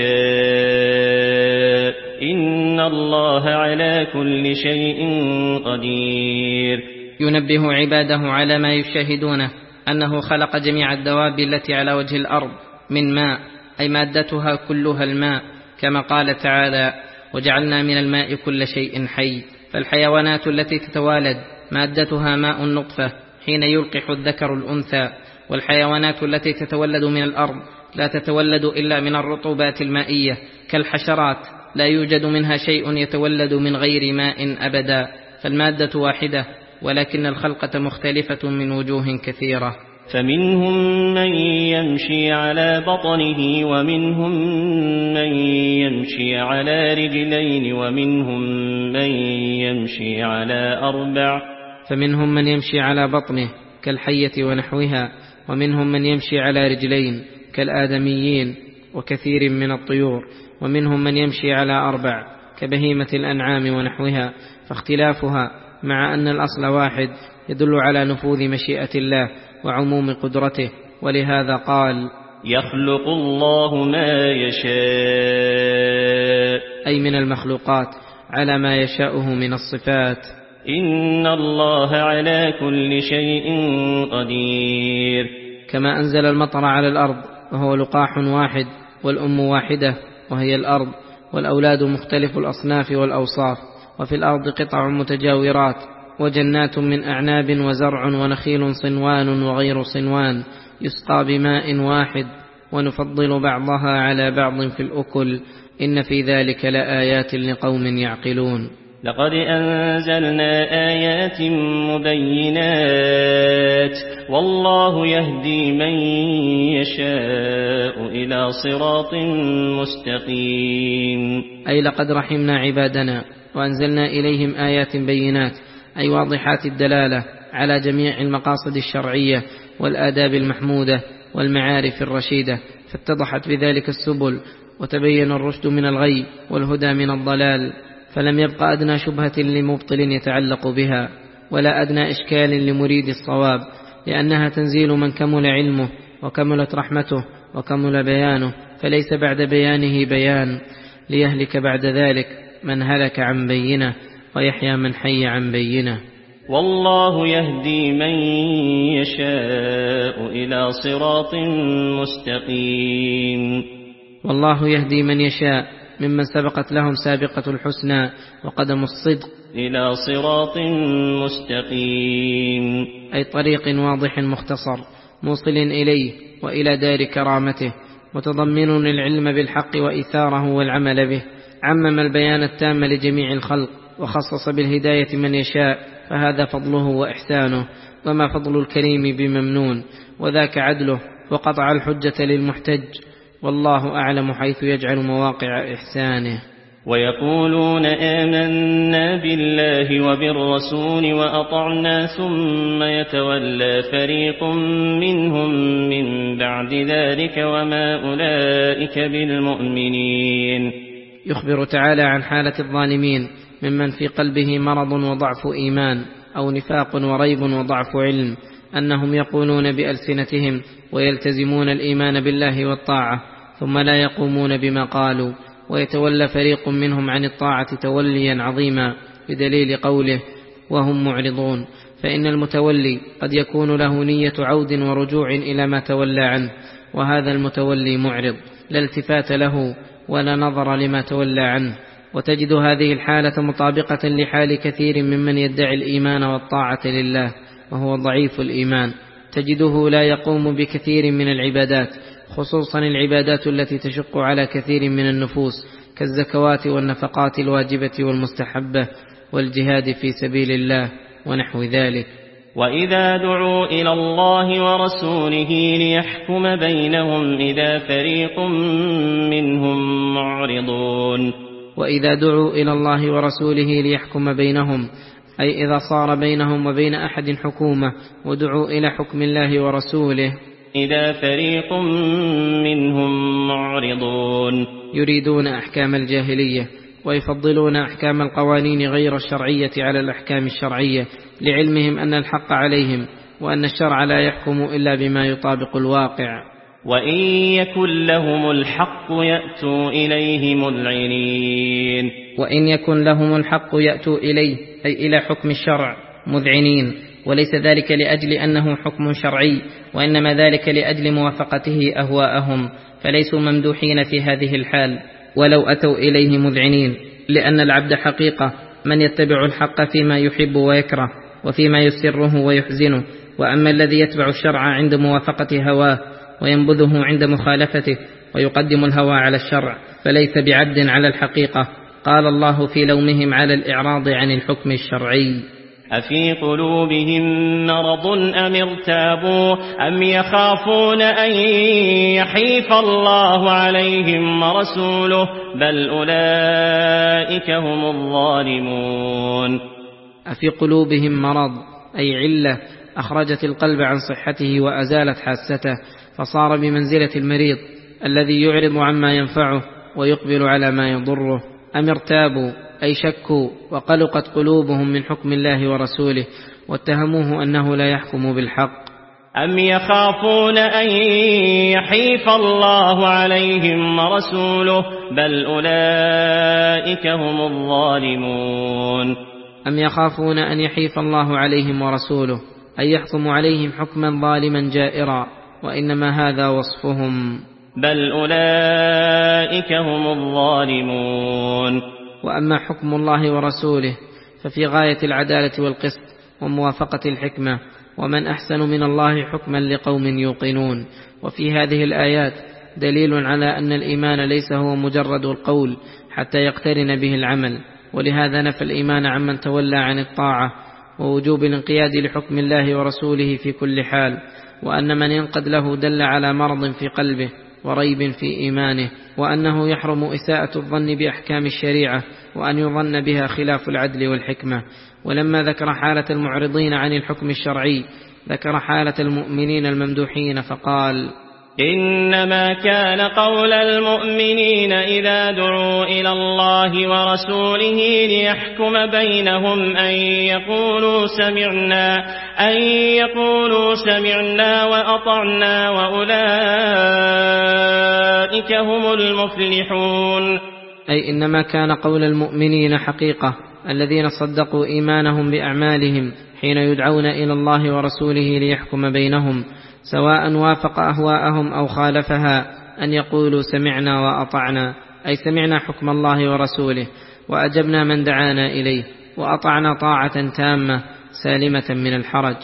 يشاء إن الله على كل شيء قدير. ينبه عباده على ما يشاهدونه أنه خلق جميع الدواب التي على وجه الأرض من ماء، أي مادتها كلها الماء، كما قال تعالى: وجعلنا من الماء كل شيء حي. فالحيوانات التي تتوالد مادتها ماء النطفة حين يلقح الذكر الأنثى، والحيوانات التي تتولد من الأرض لا تتولد إلا من الرطوبات المائية، كالحشرات لا يوجد منها شيء يتولد من غير ماء أبدا، فالمادة واحدة ولكن الخلقة مختلفة من وجوه كثيرة. فمنهم من يمشي على بطنه ومنهم من يمشي على رجلين ومنهم من يمشي على أربع فمنهم من يمشي على بطنه كالحية ونحوها، ومنهم من يمشي على رجلين كالآدميين وكثير من الطيور، ومنهم من يمشي على أربع كبهيمة الأنعام ونحوها، فاختلافها مع أن الأصل واحد يدل على نفوذ مشيئة الله وعموم قدرته، ولهذا قال: يخلق الله ما يشاء، أي من المخلوقات على ما يشاءه من الصفات. إن الله على كل شيء قدير. كما أنزل المطر على الأرض وهو لقاح واحد والأم واحدة وهي الأرض، والأولاد مختلف الأصناف والأوصاف، وفي الأرض قطع متجاورات وجنات من أعناب وزرع ونخيل صنوان وغير صنوان يسقى بماء واحد، ونفضل بعضها على بعض في الأكل، إن في ذلك لآيات لقوم يعقلون. لقد أنزلنا آيات مبينات والله يهدي من يشاء إلى صراط مستقيم. أي لقد رحمنا عبادنا وأنزلنا إليهم آيات بينات، أي واضحات الدلالة على جميع المقاصد الشرعية والآداب المحمودة والمعارف الرشيدة، فاتضحت بذلك السبل وتبين الرشد من الغي والهدى من الضلال، فلم يبق أدنى شبهة لمبطل يتعلق بها ولا أدنى إشكال لمريد الصواب، لأنها تنزيل من كمل علمه وكملت رحمته وكمل بيانه، فليس بعد بيانه بيان، ليهلك بعد ذلك من هلك عن بينه ويحيى من حي عن بينه. والله يهدي من يشاء إلى صراط مستقيم. والله يهدي من يشاء ممن سبقت لهم سابقة الحسنى وقدم الصدق إلى صراط مستقيم، أي طريق واضح مختصر موصل إليه وإلى دار كرامته، متضمن العلم بالحق وإيثاره والعمل به، عمم البيان التام لجميع الخلق وخصص بالهداية من يشاء، فهذا فضله وإحسانه، وما فضل الكريم بممنون، وذاك عدله وقطع الحجة للمحتج، والله أعلم حيث يجعل مواقع إحسانه. ويقولون آمنا بالله وبالرسول وأطعنا ثم يتولى فريق منهم من بعد ذلك وما أولئك بالمؤمنين. يخبر تعالى عن حالة الظالمين ممن في قلبه مرض وضعف إيمان أو نفاق وريب وضعف علم، أنهم يقولون بألسنتهم ويلتزمون الإيمان بالله والطاعة ثم لا يقومون بما قالوا، ويتولى فريق منهم عن الطاعة توليا عظيما بدليل قوله وهم معرضون، فإن المتولي قد يكون له نية عود ورجوع إلى ما تولى عنه، وهذا المتولي معرض لا التفات له ولا نظر لما تولى عنه. وتجد هذه الحالة مطابقة لحال كثير ممن يدعي الإيمان والطاعة لله وهو ضعيف الإيمان، تجده لا يقوم بكثير من العبادات، خصوصا العبادات التي تشق على كثير من النفوس كالزكوات والنفقات الواجبة والمستحبة والجهاد في سبيل الله ونحو ذلك. وإذا دعوا إلى الله ورسوله ليحكم بينهم إذا فريق منهم معرضون. وإذا دعوا إلى الله ورسوله ليحكم بينهم، أي إذا صار بينهم وبين أحد حكومة ودعوا إلى حكم الله ورسوله، إذا فريق منهم معرضون، يريدون أحكام الجاهلية ويفضلون أحكام القوانين غير الشرعية على الأحكام الشرعية، لعلمهم أن الحق عليهم وأن الشرع لا يحكم إلا بما يطابق الواقع. وإن يكن لهم الحق يأتوا إليه مذعنين. وإن يكن لهم الحق يأتوا إليه، أي إلى حكم الشرع مذعنين، وليس ذلك لأجل أنه حكم شرعي، وإنما ذلك لأجل موافقته أهواءهم، فليسوا ممدوحين في هذه الحال ولو أتوا إليه مذعنين، لأن العبد حقيقة من يتبع الحق فيما يحب ويكره وفيما يسره ويحزنه، وأما الذي يتبع الشرع عند موافقة هواه وينبذه عند مخالفته ويقدم الهوى على الشرع فليس بعبد على الحقيقة. قال الله في لومهم على الإعراض عن الحكم الشرعي: أفي قلوبهم مرض أم ارتابوا أم يخافون أن يحيف الله عليهم ورسوله بل أولئك هم الظالمون. أفي قلوبهم مرض، أي علة أخرجت القلب عن صحته وأزالت حاسته، فصار بمنزلة المريض الذي يعرض عما ينفعه ويقبل على ما يضره. أم ارتابوا، أي شكوا وقلقت قلوبهم من حكم الله ورسوله واتهموه أنه لا يحكم بالحق. أم يخافون أن يحيف الله عليهم ورسوله بل أولئك هم الظالمون. أم يخافون أن يحيف الله عليهم ورسوله، أي يحكم عليهم حكما ظالما جائرا، وإنما هذا وصفهم. بل أولئك هم الظالمون. وأما حكم الله ورسوله ففي غاية العدالة والقسط وموافقة الحكمة، ومن أحسن من الله حكما لقوم يوقنون. وفي هذه الآيات دليل على أن الإيمان ليس هو مجرد القول حتى يقترن به العمل، ولهذا نفى الإيمان عمن تولى عن الطاعة ووجوب الانقياد لحكم الله ورسوله في كل حال، وأن من ينقد له دل على مرض في قلبه وريب في إيمانه، وأنه يحرم إساءة الظن بأحكام الشريعة وأن يظن بها خلاف العدل والحكمة. ولما ذكر حالة المعرضين عن الحكم الشرعي ذكر حالة المؤمنين الممدوحين فقال: إنما كان قول المؤمنين إذا دعوا إلى الله ورسوله ليحكم بينهم أن يقولوا سمعنا أن يقولوا سمعنا وأطعنا وأولئك هم المفلحون. أي إنما كان قول المؤمنين حقيقة الذين صدقوا إيمانهم بأعمالهم حين يدعون إلى الله ورسوله ليحكم بينهم، سواء وافق أهواءهم أو خالفها، أن يقولوا سمعنا وأطعنا، أي سمعنا حكم الله ورسوله وأجبنا من دعانا إليه وأطعنا طاعة تامة سالمة من الحرج.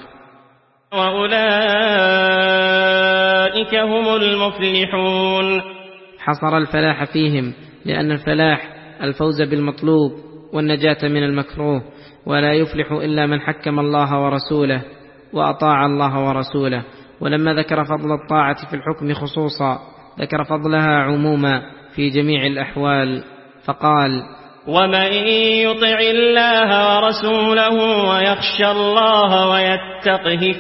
وأولئك هم المفلحون. حصر الفلاح فيهم، لأن الفلاح الفوز بالمطلوب والنجاة من المكروه، ولا يفلح إلا من حكم الله ورسوله وأطاع الله ورسوله. ولما ذكر فضل الطاعة في الحكم خصوصا ذكر فضلها عموما في جميع الأحوال فقال: ومن يطع الله ورسوله ويخشى الله ويتقه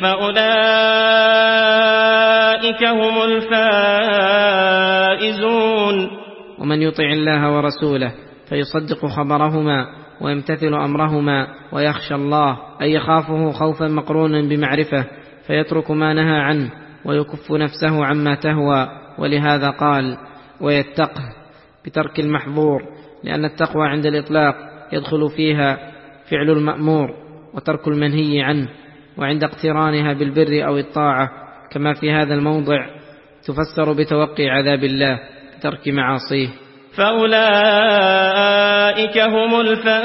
فأولئك هم الفائزون. ومن يطع الله ورسوله فيصدق خبرهما ويمتثل أمرهما ويخشى الله، أي يخافه خوفا مقرونا بمعرفة، فيترك ما نهى عنه ويكف نفسه عما تهوى. ولهذا قال: ويتقه بترك المحظور، لأن التقوى عند الإطلاق يدخل فيها فعل المأمور وترك المنهي عنه، وعند اقترانها بالبر أو الطاعة كما في هذا الموضع تفسر بتوقي عذاب الله بترك معاصيه. فأولئك هم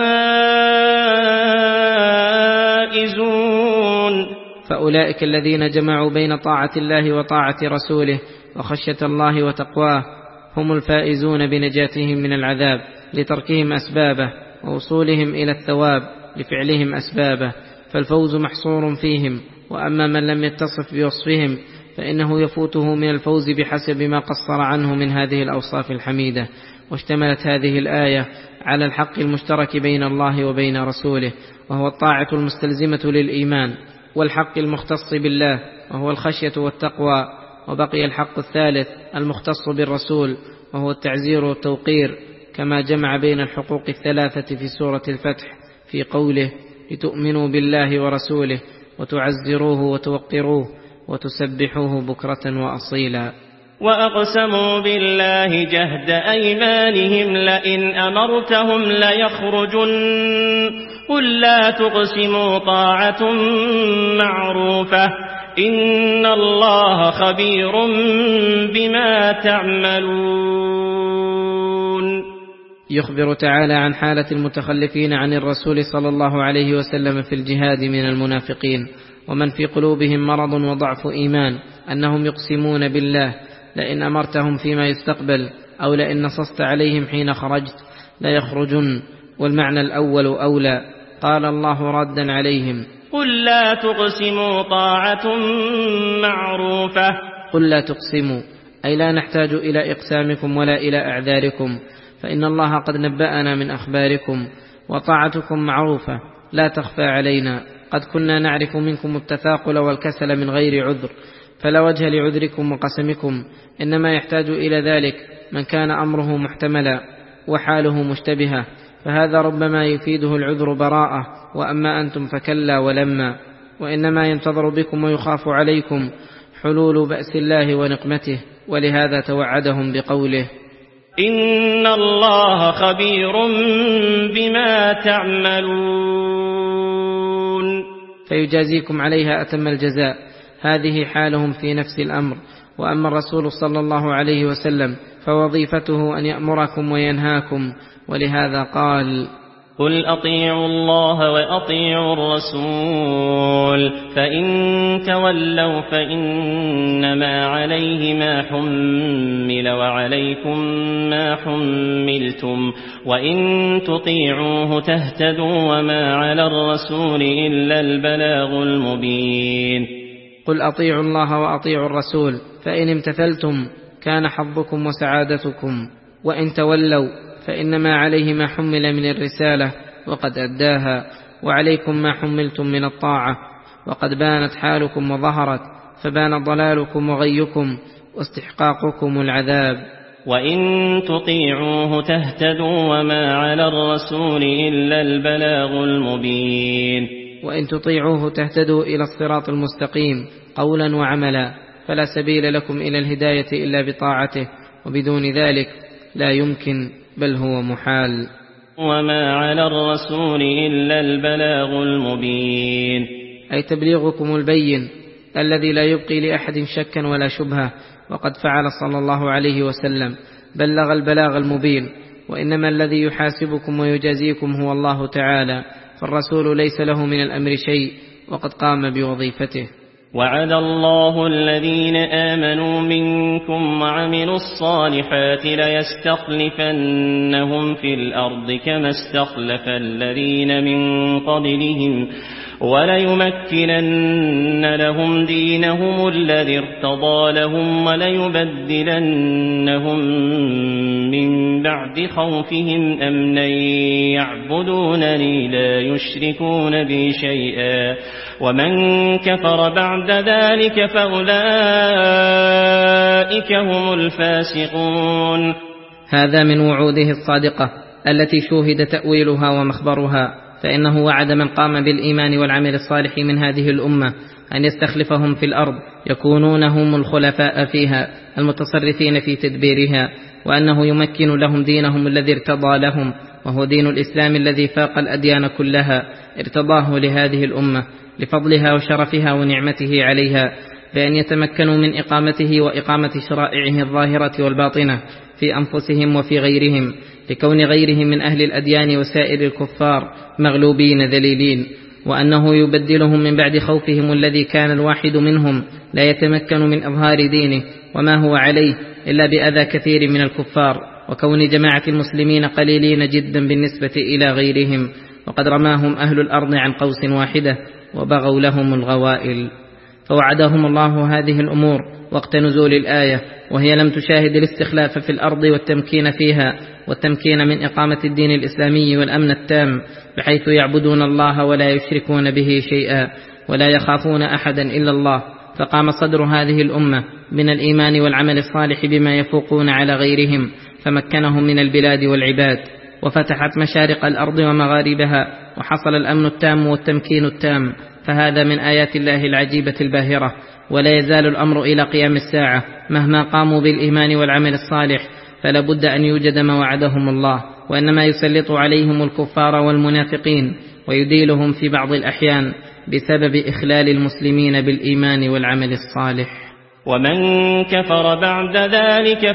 الفائزون. فأولئك الذين جمعوا بين طاعة الله وطاعة رسوله وخشية الله وتقواه، هم الفائزون بنجاتهم من العذاب لتركهم أسبابه، ووصولهم إلى الثواب لفعلهم أسبابه، فالفوز محصور فيهم. وأما من لم يتصف بوصفهم فإنه يفوته من الفوز بحسب ما قصر عنه من هذه الأوصاف الحميدة. واشتملت هذه الآية على الحق المشترك بين الله وبين رسوله، وهو الطاعة المستلزمة للإيمان، والحق المختص بالله وهو الخشية والتقوى. وبقي الحق الثالث المختص بالرسول وهو التعزير والتوقير، كما جمع بين الحقوق الثلاثة في سورة الفتح في قوله: لتؤمنوا بالله ورسوله وتعزروه وتوقروه وتسبحوه بكرة وأصيلا. وأقسموا بالله جهد أيمانهم لئن أمرتهم ليخرجن قل لا تقسموا طاعة معروفة إن الله خبير بما تعملون. يخبر تعالى عن حالة المتخلفين عن الرسول صلى الله عليه وسلم في الجهاد من المنافقين ومن في قلوبهم مرض وضعف إيمان، أنهم يقسمون بالله لئن أمرتهم فيما يستقبل أو لئن نصصت عليهم حين خرجت لا يخرجن، والمعنى الأول أولى. قال الله ردا عليهم: قل لا تقسموا طاعة معروفة. قل لا تقسموا أي لا نحتاج إلى إقسامكم ولا إلى أعذاركم، فإن الله قد نبأنا من أخباركم، وطاعتكم معروفة لا تخفى علينا. قد كنا نعرف منكم التثاقل والكسل من غير عذر، فلا وجه لعذركم وقسمكم، إنما يحتاج إلى ذلك من كان أمره محتملا وحاله مشتبهة، فهذا ربما يفيده العذر براءة، وأما أنتم فكلا ولما. وإنما ينتظر بكم ويخاف عليكم حلول بأس الله ونقمته، ولهذا توعدهم بقوله: إن الله خبير بما تعملون، فيجازيكم عليها أتم الجزاء. هذه حالهم في نفس الأمر. وأما الرسول صلى الله عليه وسلم فوظيفته أن يأمركم وينهاكم، ولهذا قال: قل أطيعوا الله وأطيعوا الرسول فإن تولوا فإنما عليه ما حمل وعليكم ما حملتم وإن تطيعوه تهتدوا وما على الرسول إلا البلاغ المبين. قل أطيعوا الله وأطيعوا الرسول فإن امتثلتم كان حظكم وسعادتكم، وإن تولوا فإنما عليه ما حمل من الرسالة وقد أداها، وعليكم ما حملتم من الطاعة وقد بانت حالكم وظهرت، فبان ضلالكم وغيكم واستحقاقكم العذاب. وإن تطيعوه تهتدوا وما على الرسول إلا البلاغ المبين. وإن تطيعوه تهتدوا إلى الصراط المستقيم قولا وعملا، فلا سبيل لكم إلى الهداية إلا بطاعته، وبدون ذلك لا يمكن بل هو محال. وما على الرسول إلا البلاغ المبين، أي تبليغكم البين الذي لا يبقي لأحد شكا ولا شبهة، وقد فعل صلى الله عليه وسلم، بلغ البلاغ المبين. وإنما الذي يحاسبكم ويجازيكم هو الله تعالى، فالرسول ليس له من الأمر شيء وقد قام بوظيفته. وعد الله الذين آمنوا منكم وعملوا الصالحات ليستخلفنهم في الأرض كما استخلف الذين من قبلهم وليمكنن لهم دينهم الذي ارتضى لهم وليبدلنهم من بعد خوفهم أمنا يعبدونني لا يشركون بي شيئا ومن كفر بعد ذلك فأولئك هم الفاسقون. هذا من وعوده الصادقة التي شوهد تأويلها ومخبرها، فإنه وعد من قام بالإيمان والعمل الصالح من هذه الأمة أن يستخلفهم في الأرض يكونون هم الخلفاء فيها المتصرفين في تدبيرها، وأنه يمكن لهم دينهم الذي ارتضى لهم، وهو دين الإسلام الذي فاق الأديان كلها، ارتضاه لهذه الأمة لفضلها وشرفها ونعمته عليها، بأن يتمكنوا من إقامته وإقامة شرائعه الظاهرة والباطنة في أنفسهم وفي غيرهم، لكون غيرهم من أهل الأديان وسائر الكفار مغلوبين ذليلين. وأنه يبدلهم من بعد خوفهم الذي كان الواحد منهم لا يتمكن من إظهار دينه وما هو عليه إلا بأذى كثير من الكفار، وكون جماعة المسلمين قليلين جدا بالنسبة إلى غيرهم، وقد رماهم أهل الأرض عن قوس واحدة وبغوا لهم الغوائل. فوعدهم الله هذه الأمور وقت نزول الآية، وهي لم تشاهد الاستخلاف في الأرض والتمكين فيها، والتمكين من إقامة الدين الإسلامي والأمن التام، بحيث يعبدون الله ولا يشركون به شيئا ولا يخافون أحدا إلا الله. فقام صدر هذه الأمة من الإيمان والعمل الصالح بما يفوقون على غيرهم، فمكنهم من البلاد والعباد، وفتحت مشارق الأرض ومغاربها، وحصل الأمن التام والتمكين التام. فهذا من آيات الله العجيبة الباهرة، ولا يزال الأمر إلى قيام الساعة مهما قاموا بالإيمان والعمل الصالح، فلا بد أن يوجد ما وعدهم الله، وإنما يسلط عليهم الكفار والمنافقين ويديلهم في بعض الأحيان بسبب إخلال المسلمين بالإيمان والعمل الصالح. ومن كفر بعد ذلك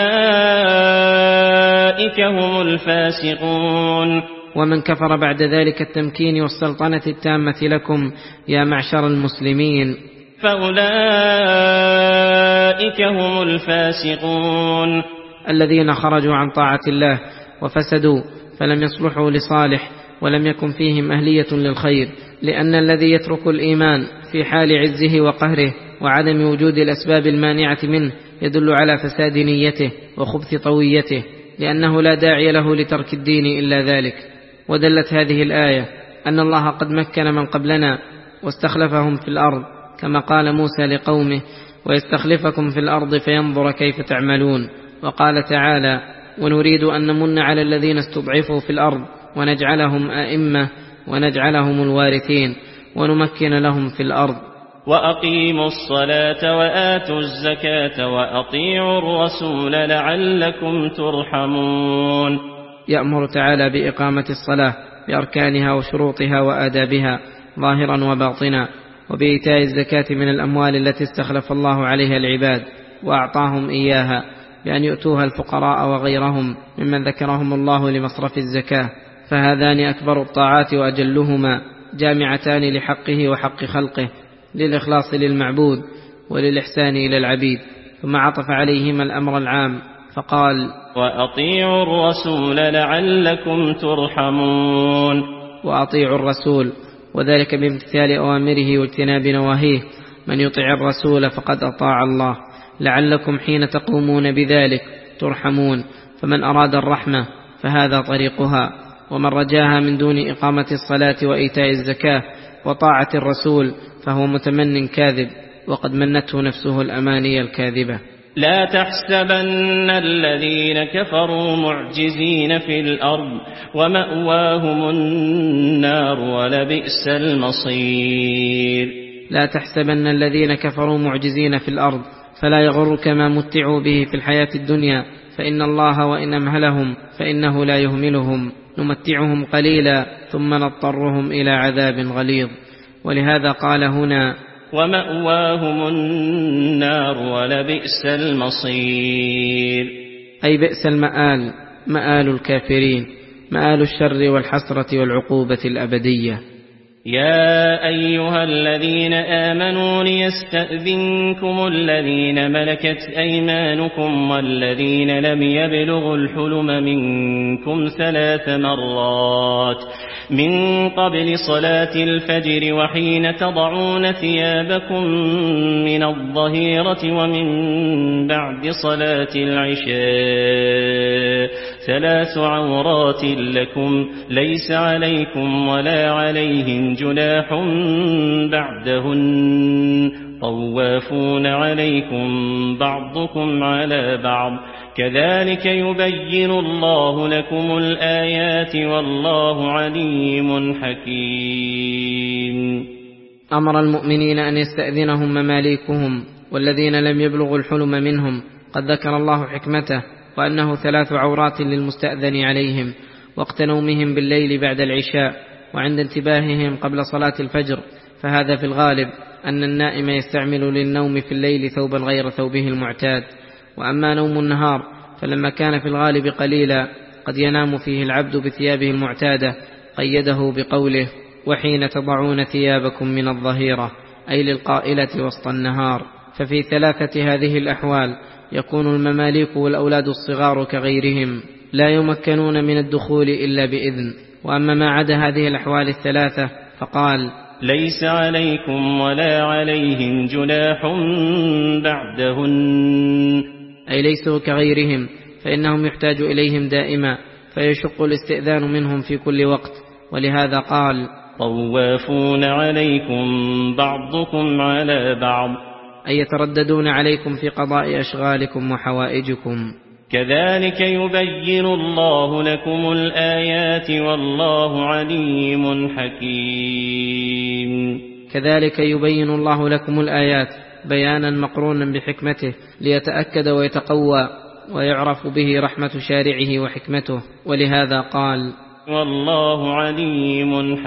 فأولئك هم الفاسقون. ومن كفر بعد ذلك التمكين والسلطنة التامة لكم يا معشر المسلمين فأولئك هم الفاسقون، الذين خرجوا عن طاعة الله وفسدوا، فلم يصلحوا لصالح ولم يكن فيهم أهلية للخير، لأن الذي يترك الإيمان في حال عزه وقهره وعدم وجود الأسباب المانعة منه يدل على فساد نيته وخبث طويته، لأنه لا داعي له لترك الدين إلا ذلك. ودلت هذه الآية أن الله قد مكن من قبلنا واستخلفهم في الأرض، كما قال موسى لقومه: ويستخلفكم في الأرض فينظر كيف تعملون. وقال تعالى: ونريد أن نمن على الذين استضعفوا في الأرض ونجعلهم أئمة ونجعلهم الوارثين ونمكن لهم في الأرض. وأقيموا الصلاة وآتوا الزكاة وأطيعوا الرسول لعلكم ترحمون. يأمر تعالى بإقامة الصلاة بأركانها وشروطها وآدابها ظاهرا وباطنا، وبإيتاء الزكاة من الأموال التي استخلف الله عليها العباد وأعطاهم إياها، بأن يؤتوها الفقراء وغيرهم ممن ذكرهم الله لمصرف الزكاة. فهذان أكبر الطاعات وأجلهما، جامعتان لحقه وحق خلقه، للإخلاص للمعبود وللإحسان إلى العبيد. ثم عطف عليهما الأمر العام فقال: وأطيعوا الرسول لعلكم ترحمون. وأطيعوا الرسول، وذلك بامتثال أوامره واجتناب نواهيه. من يطع الرسول فقد أطاع الله، لعلكم حين تقومون بذلك ترحمون. فمن أراد الرحمة فهذا طريقها، ومن رجاها من دون إقامة الصلاة وإيتاء الزكاة وطاعة الرسول فهو متمن كاذب، وقد منته نفسه الأماني الكاذبة. لا تحسبن الذين كفروا معجزين في الأرض ومأواهم النار ولبئس المصير. لا تحسبن الذين كفروا معجزين في الأرض، فلا يغرك ما متعوا به في الحياة الدنيا، فإن الله وإن أمهلهم فإنه لا يهملهم، نمتعهم قليلا ثم نضطرهم إلى عذاب غليظ. ولهذا قال هنا: ومأواهم النار ولبئس المصير، أي بئس المآل، مآل الكافرين، مآل الشر والحسرة والعقوبة الأبدية. يا أيها الذين آمنوا ليستأذنكم الذين ملكت أيمانكم والذين لم يبلغوا الحلم منكم ثلاث مرات من قبل صلاة الفجر وحين تضعون ثيابكم من الظهيرة ومن بعد صلاة العشاء، ثلاث عورات لكم ليس عليكم ولا عليهم جناح بعدهن، طوافون عليكم بعضكم على بعض، كذلك يبين الله لكم الآيات والله عليم حكيم. أمر المؤمنين أن يستأذنهم مماليكهم والذين لم يبلغوا الحلم منهم. قد ذكر الله حكمته، وأنه ثلاث عورات للمستأذن عليهم وقت نومهم بالليل بعد العشاء، وعند انتباههم قبل صلاة الفجر، فهذا في الغالب أن النائم يستعمل للنوم في الليل ثوبا غير ثوبه المعتاد. وأما نوم النهار فلما كان في الغالب قليلا قد ينام فيه العبد بثيابه المعتادة، قيده بقوله: وحين تضعون ثيابكم من الظهيرة، أي للقائلة وسط النهار. ففي ثلاثة هذه الأحوال يكون المماليك والأولاد الصغار كغيرهم لا يمكنون من الدخول إلا بإذن. وأما ما عدا هذه الأحوال الثلاثة فقال: ليس عليكم ولا عليهم جناح بعدهن، أي ليسوا كغيرهم، فإنهم يحتاج إليهم دائما، فيشق الاستئذان منهم في كل وقت. ولهذا قال: طوافون عليكم بعضكم على بعض، أي يترددون عليكم في قضاء أشغالكم وحوائجكم. كذلك يبين الله لكم الآيات والله عليم حكيم. كذلك يبين الله لكم الآيات بيانا مقرونا بحكمته، ليتأكد ويتقوى ويعرف به رحمة شارعه وحكمته. ولهذا قال: والله عليم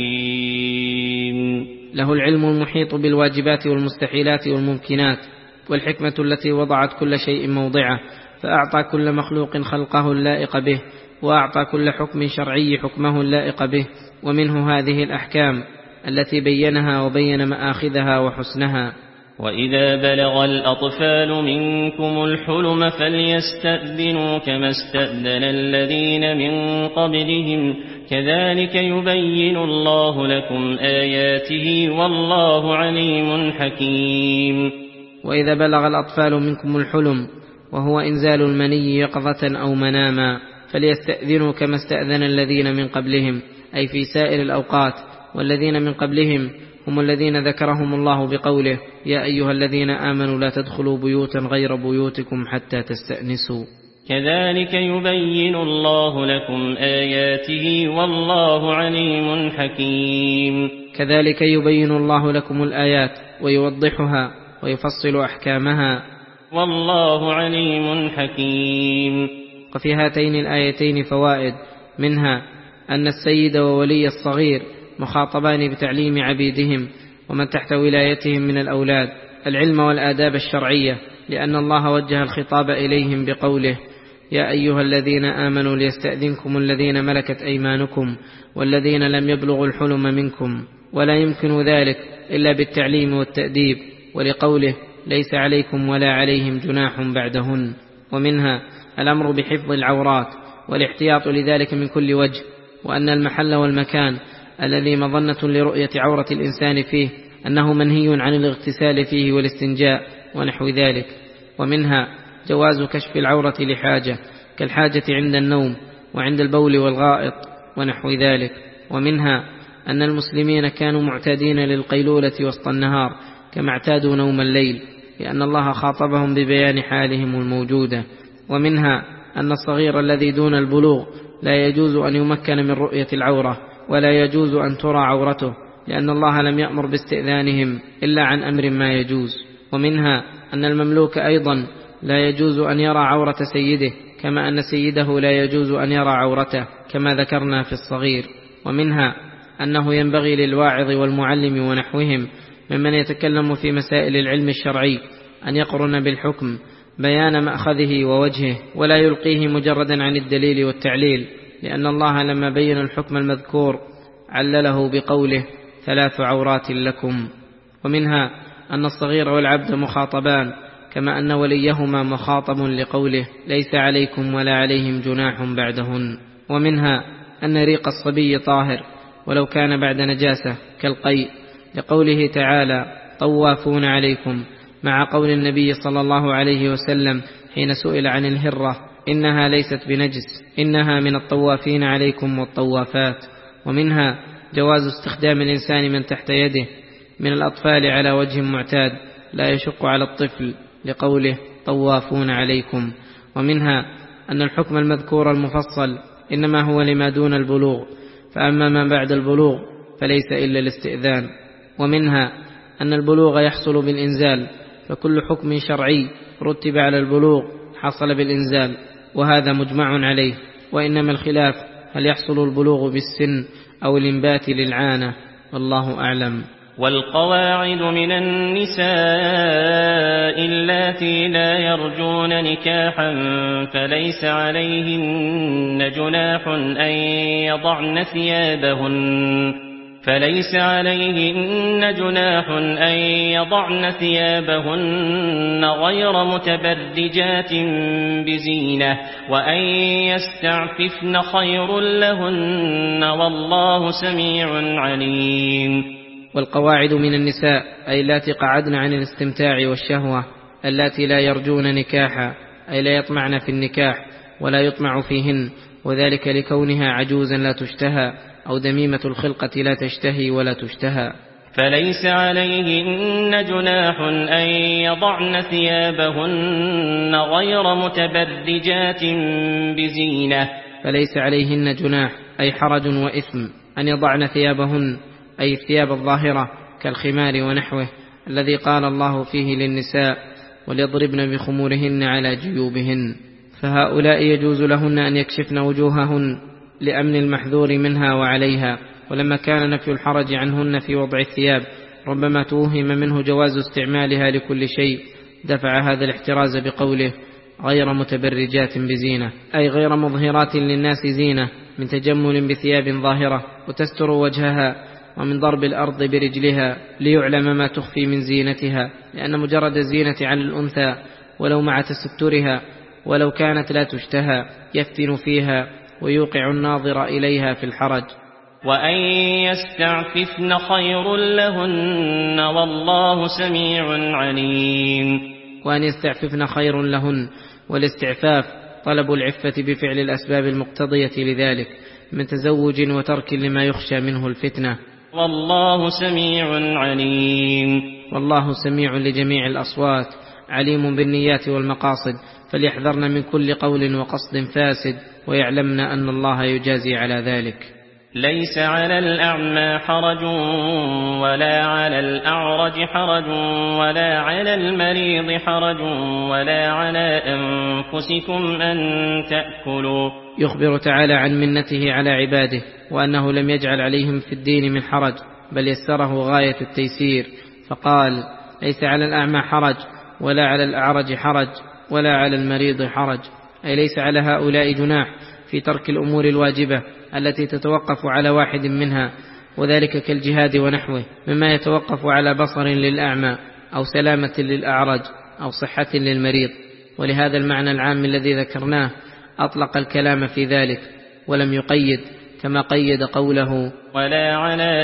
حكيم. له العلم المحيط بالواجبات والمستحيلات والممكنات، والحكمة التي وضعت كل شيء موضعه، فأعطى كل مخلوق خلقه اللائق به، وأعطى كل حكم شرعي حكمه اللائق به. ومنه هذه الأحكام التي بينها وبين مآخذها وحسنها. وإذا بلغ الأطفال منكم الحلم فليستأذنوا كما استأذن الذين من قبلهم، كذلك يبين الله لكم آياته والله عليم حكيم. وإذا بلغ الأطفال منكم الحلم، وهو إنزال المني يقظة أو مناما، فليستأذنوا كما استأذن الذين من قبلهم، أي في سائر الأوقات. والذين من قبلهم هم الذين ذكرهم الله بقوله: يا أيها الذين آمنوا لا تدخلوا بيوتا غير بيوتكم حتى تستأنسوا. كذلك يبين الله لكم آياته والله عليم حكيم. كذلك يبين الله لكم الآيات ويوضحها ويفصل أحكامها، والله عليم حكيم. وفي هاتين الآيتين فوائد، منها أن السيد وولي الصغير مخاطبان بتعليم عبيدهم ومن تحت ولايتهم من الأولاد العلم والآداب الشرعية، لأن الله وجه الخطاب إليهم بقوله: يا أيها الذين آمنوا ليستأذنكم الذين ملكت أيمانكم والذين لم يبلغوا الحلم منكم. ولا يمكن ذلك إلا بالتعليم والتأديب، ولقوله: ليس عليكم ولا عليهم جناح بعدهن. ومنها الأمر بحفظ العورات والاحتياط لذلك من كل وجه، وأن المحل والمكان الذي مظنة لرؤية عورة الإنسان فيه أنه منهي عن الاغتسال فيه والاستنجاء ونحو ذلك. ومنها جواز كشف العورة لحاجة، كالحاجة عند النوم وعند البول والغائط ونحو ذلك. ومنها أن المسلمين كانوا معتادين للقيلولة وسط النهار كما اعتادوا نوم الليل، لأن الله خاطبهم ببيان حالهم الموجودة. ومنها أن الصغير الذي دون البلوغ لا يجوز أن يمكن من رؤية العورة، ولا يجوز أن ترى عورته، لأن الله لم يأمر باستئذانهم إلا عن أمر ما يجوز. ومنها أن المملوك أيضا لا يجوز أن يرى عورة سيده، كما أن سيده لا يجوز أن يرى عورته، كما ذكرنا في الصغير. ومنها أنه ينبغي للواعظ والمعلم ونحوهم ممن يتكلم في مسائل العلم الشرعي أن يقرن بالحكم بيان مأخذه ووجهه، ولا يلقيه مجردا عن الدليل والتعليل، لأن الله لما بين الحكم المذكور علله بقوله: ثلاث عورات لكم. ومنها أن الصغير والعبد مخاطبان، كما أن وليهما مخاطب لقوله: ليس عليكم ولا عليهم جناح بعدهن. ومنها أن ريق الصبي طاهر ولو كان بعد نجاسة كالقيء، لقوله تعالى: طوافون عليكم، مع قول النبي صلى الله عليه وسلم حين سئل عن الهرة: إنها ليست بنجس، إنها من الطوافين عليكم والطوافات. ومنها جواز استخدام الإنسان من تحت يده من الأطفال على وجه معتاد لا يشق على الطفل، لقوله: طوافون عليكم. ومنها أن الحكم المذكور المفصل إنما هو لما دون البلوغ، فأما ما بعد البلوغ فليس إلا الاستئذان. ومنها أن البلوغ يحصل بالإنزال، فكل حكم شرعي رتب على البلوغ حصل بالإنزال، وهذا مجمع عليه. وإنما الخلاف هل يحصل البلوغ بالسن أو الإنبات للعانة، والله أعلم. والقواعد من النساء اللاتي لا يرجون نكاحا فليس عليهن جناح أن يضعن ثيابهن فليس عليهن جناح أن يضعن ثيابهن غير متبرجات بزينة وأن يستعففن خير لهن والله سميع عليم. والقواعد من النساء أي اللاتي قعدن عن الاستمتاع والشهوة، اللاتي لا يرجون نكاحا أي لا يطمعن في النكاح ولا يطمع فيهن، وذلك لكونها عجوزا لا تشتهى أو دميمة الخلقة لا تشتهي ولا تشتهى. فليس عليهن جناح أن يضعن ثيابهن غير متبرجات بزينة. فليس عليهن جناح أي حرج وإثم أن يضعن ثيابهن أي الثياب الظاهرة كالخمار ونحوه الذي قال الله فيه للنساء وليضربن بخمورهن على جيوبهن، فهؤلاء يجوز لهن أن يكشفن وجوههن لأمن المحذور منها وعليها. ولما كان نفي الحرج عنهن في وضع الثياب ربما توهم منه جواز استعمالها لكل شيء، دفع هذا الاحتراز بقوله غير متبرجات بزينة أي غير مظهرات للناس زينة من تجمل بثياب ظاهرة وتستر وجهها، ومن ضرب الأرض برجلها ليعلم ما تخفي من زينتها، لأن مجرد الزينة على الأنثى ولو مع تسترها ولو كانت لا تشتهى يفتن فيها ويوقع الناظر إليها في الحرج. وأن يستعففن خير لهن والله سميع عليم. وأن يستعففن خير لهن، والاستعفاف طلب العفة بفعل الأسباب المقتضية لذلك من تزوج وترك لما يخشى منه الفتنة. والله سميع عليم. والله سميع لجميع الأصوات عليم بالنيات والمقاصد، فليحذرن من كل قول وقصد فاسد ويعلمن أن الله يجازي على ذلك. ليس على الأعمى حرج ولا على الأعرج حرج ولا على المريض حرج ولا على أنفسكم أن تأكلوا. يخبر تعالى عن منته على عباده وأنه لم يجعل عليهم في الدين من حرج بل يسره غاية التيسير، فقال ليس على الأعمى حرج ولا على الأعرج حرج ولا على المريض حرج، أي ليس على هؤلاء جناح في ترك الأمور الواجبة التي تتوقف على واحد منها، وذلك كالجهاد ونحوه مما يتوقف على بصر للأعمى أو سلامة للأعرج أو صحة للمريض. ولهذا المعنى العام الذي ذكرناه أطلق الكلام في ذلك ولم يقيد، كما قيد قوله ولا على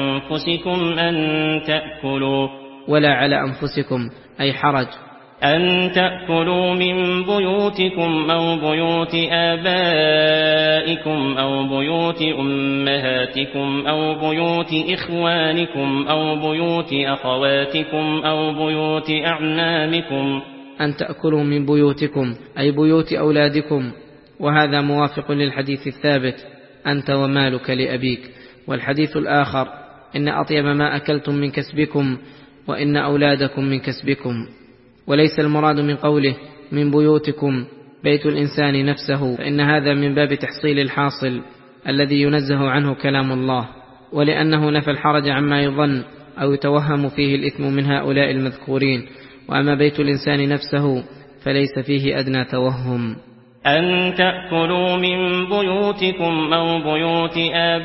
أنفسكم أن تأكلوا. ولا على أنفسكم أي حرج أن تأكلوا من بيوتكم أو بيوت آبائكم أو بيوت أمهاتكم أو بيوت إخوانكم أو بيوت أخواتكم أو بيوت أعمامكم. أن تأكلوا من بيوتكم أي بيوت أولادكم، وهذا موافق للحديث الثابت أنت ومالك لأبيك. والحديث الآخر إن أطيب ما أكلتم من كسبكم وإن أولادكم من كسبكم. وليس المراد من قوله من بيوتكم بيت الإنسان نفسه، فإن هذا من باب تحصيل الحاصل الذي ينزه عنه كلام الله، ولأنه نفى الحرج عما يظن أو يتوهم فيه الإثم من هؤلاء المذكورين. وأما بيت الإنسان نفسه فليس فيه أدنى توهم. أن تأكلوا من بيوتكم أو بيوت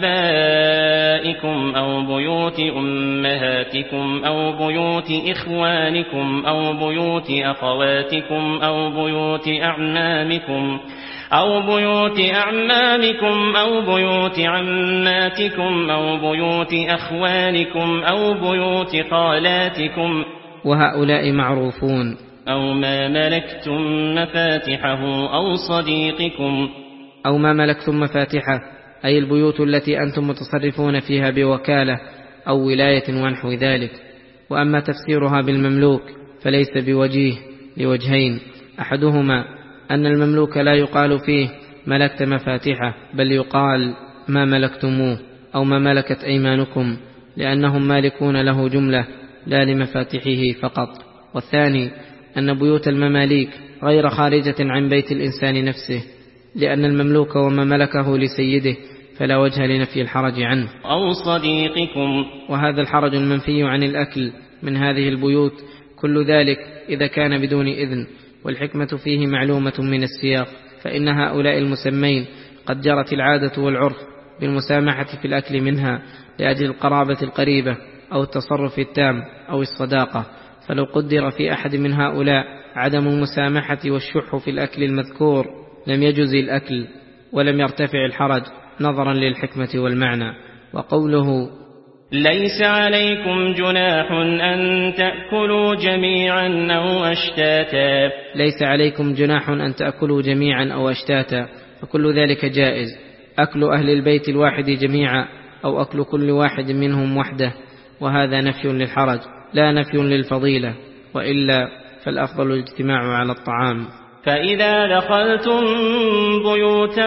آبائكم أو بيوت أمهاتكم أو بيوت إخوانكم أو بيوت أخواتكم أو بيوت أعمامكم أو بيوت أعمامكم أو بيوت عماتكم أو بيوت أخوالكم أو بيوت خالاتكم، وهؤلاء معروفون. أو ما ملكتم مفاتحه أو صديقكم. أو ما ملكتم مفاتحه أي البيوت التي أنتم متصرفون فيها بوكالة أو ولاية ونحو ذلك. وأما تفسيرها بالمملوك فليس بوجيه لوجهين، أحدهما أن المملوك لا يقال فيه ملكت مفاتحه بل يقال ما ملكتموه أو ما ملكت أيمانكم، لأنهم مالكون له جملة لا لمفاتحه فقط. والثاني أن بيوت المماليك غير خارجة عن بيت الإنسان نفسه، لأن المملوك وما ملكه لسيده فلا وجه لنفي الحرج عنه. أو صديقكم. وهذا الحرج المنفي عن الأكل من هذه البيوت كل ذلك إذا كان بدون إذن، والحكمة فيه معلومة من السياق، فإن هؤلاء المسمين قد جرت العادة والعرف بالمسامحة في الأكل منها لأجل القرابة القريبة أو التصرف التام أو الصداقة. فلو قدر في أحد من هؤلاء عدم المسامحة والشح في الأكل المذكور لم يجز الأكل ولم يرتفع الحرج نظرا للحكمة والمعنى. وقوله ليس عليكم جناح أن تأكلوا جميعا أو أشتاتا، ليس عليكم جناح أن تأكلوا جميعا أو أشتاتا، فكل ذلك جائز، أكل أهل البيت الواحد جميعا أو أكل كل واحد منهم وحده، وهذا نفي للحرج لا نفي للفضيلة، وإلا فالأفضل الاجتماع على الطعام. فإذا دخلتم بيوتا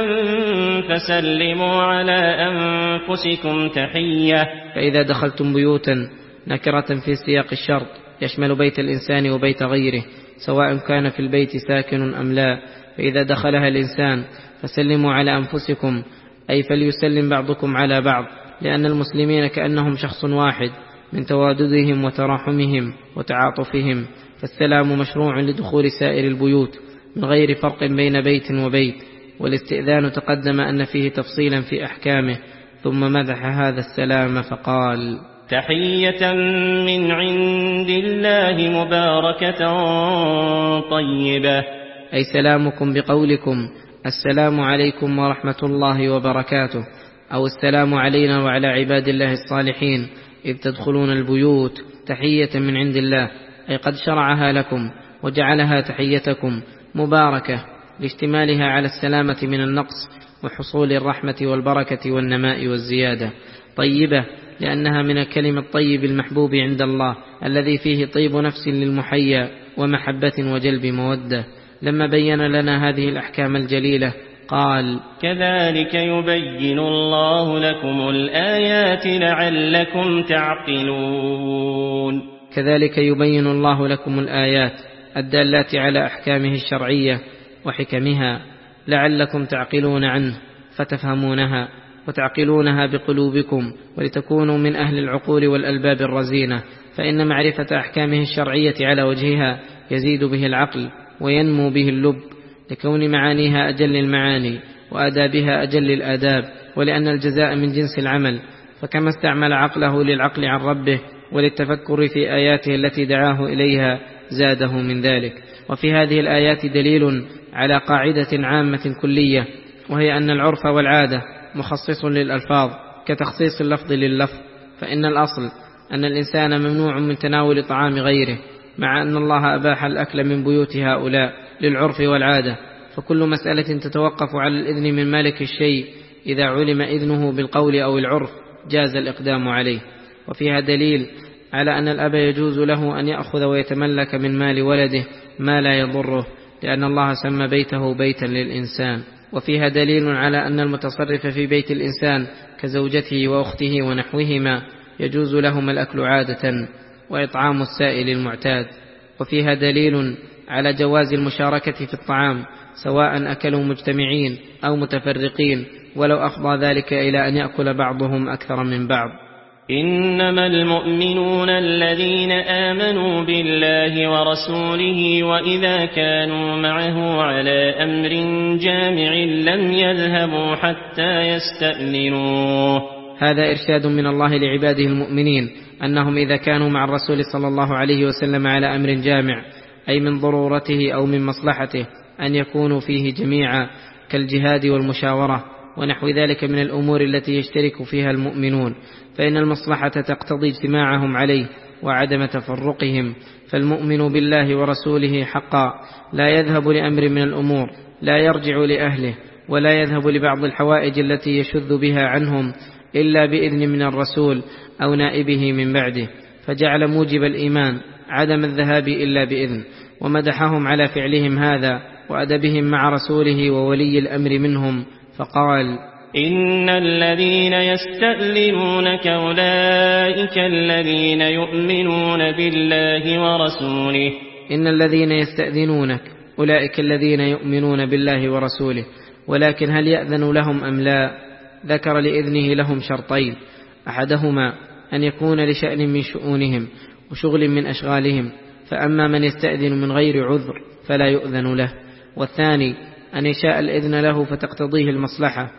فسلموا على أنفسكم تحية. فإذا دخلتم بيوتا نكرة في سياق الشرط يشمل بيت الإنسان وبيت غيره سواء كان في البيت ساكن أم لا. فإذا دخلها الإنسان فسلموا على أنفسكم، أي فليسلم بعضكم على بعض، لأن المسلمين كأنهم شخص واحد من تواددهم وتراحمهم وتعاطفهم، فالسلام مشروع لدخول سائر البيوت من غير فرق بين بيت وبيت. والاستئذان تقدم أن فيه تفصيلا في أحكامه، ثم مدح هذا السلام فقال تحية من عند الله مباركة طيبة، أي سلامكم بقولكم السلام عليكم ورحمة الله وبركاته، أو السلام علينا وعلى عباد الله الصالحين إذ تدخلون البيوت تحية من عند الله، أي قد شرعها لكم وجعلها تحيتكم مباركة لاشتمالها على السلامة من النقص وحصول الرحمة والبركة والنماء والزيادة. طيبة لأنها من الكلم الطيب المحبوب عند الله الذي فيه طيب نفس للمحيا ومحبة وجلب مودة. لما بين لنا هذه الأحكام الجليلة قال كذلك يبين الله لكم الآيات لعلكم تعقلون. كذلك يبين الله لكم الآيات الدالات على أحكامه الشرعية وحكمها لعلكم تعقلون عنه فتفهمونها وتعقلونها بقلوبكم ولتكونوا من أهل العقول والألباب الرزينة، فإن معرفة أحكامه الشرعية على وجهها يزيد به العقل وينمو به اللب، لكون معانيها أجل المعاني وآدابها أجل الآداب، ولأن الجزاء من جنس العمل، فكما استعمل عقله للعقل عن ربه وللتفكر في آياته التي دعاه إليها زاده من ذلك. وفي هذه الآيات دليل على قاعدة عامة كلية، وهي أن العرف والعادة مخصص للألفاظ كتخصيص اللفظ لللفظ، فإن الأصل أن الإنسان ممنوع من تناول طعام غيره، مع أن الله أباح الأكل من بيوت هؤلاء للعرف والعادة، فكل مسألة تتوقف على الإذن من مالك الشيء إذا علم إذنه بالقول أو العرف جاز الإقدام عليه. وفيها دليل على أن الأب يجوز له أن يأخذ ويتملك من مال ولده ما لا يضره، لأن الله سمى بيته بيتا للإنسان. وفيها دليل على أن المتصرف في بيت الإنسان كزوجته وأخته ونحوهما يجوز لهم الأكل عادة وإطعام السائل المعتاد. وفيها دليل على جواز المشاركة في الطعام سواء أكلوا مجتمعين أو متفرقين، ولو أفضى ذلك إلى أن يأكل بعضهم أكثر من بعض. إنما المؤمنون الذين آمنوا بالله ورسوله وإذا كانوا معه على أمر جامع لم يذهبوا حتى يستأذنوه. هذا إرشاد من الله لعباده المؤمنين أنهم إذا كانوا مع الرسول صلى الله عليه وسلم على أمر جامع، أي من ضرورته أو من مصلحته أن يكونوا فيه جميعا كالجهاد والمشاورة ونحو ذلك من الأمور التي يشترك فيها المؤمنون، فإن المصلحة تقتضي اجتماعهم عليه وعدم تفرقهم. فالمؤمن بالله ورسوله حقا لا يذهب لأمر من الأمور، لا يرجع لأهله ولا يذهب لبعض الحوائج التي يشذ بها عنهم إلا بإذن من الرسول أو نائبه من بعده، فجعل موجب الإيمان عدم الذهاب إلا بإذن، ومدحهم على فعلهم هذا وأدبهم مع رسوله وولي الأمر منهم، فقال إن الذين يستأذنونك أولئك الذين يؤمنون بالله ورسوله. إن الذين يستأذنونك أولئك الذين يؤمنون بالله ورسوله، ولكن هل يأذن لهم أم لا؟ ذكر لإذنه لهم شرطين، أحدهما أن يكون لشأن من شؤونهم وشغل من أشغالهم، فأما من يستأذن من غير عذر فلا يؤذن له، والثاني أن يشاء الإذن له فتقتضيه المصلحة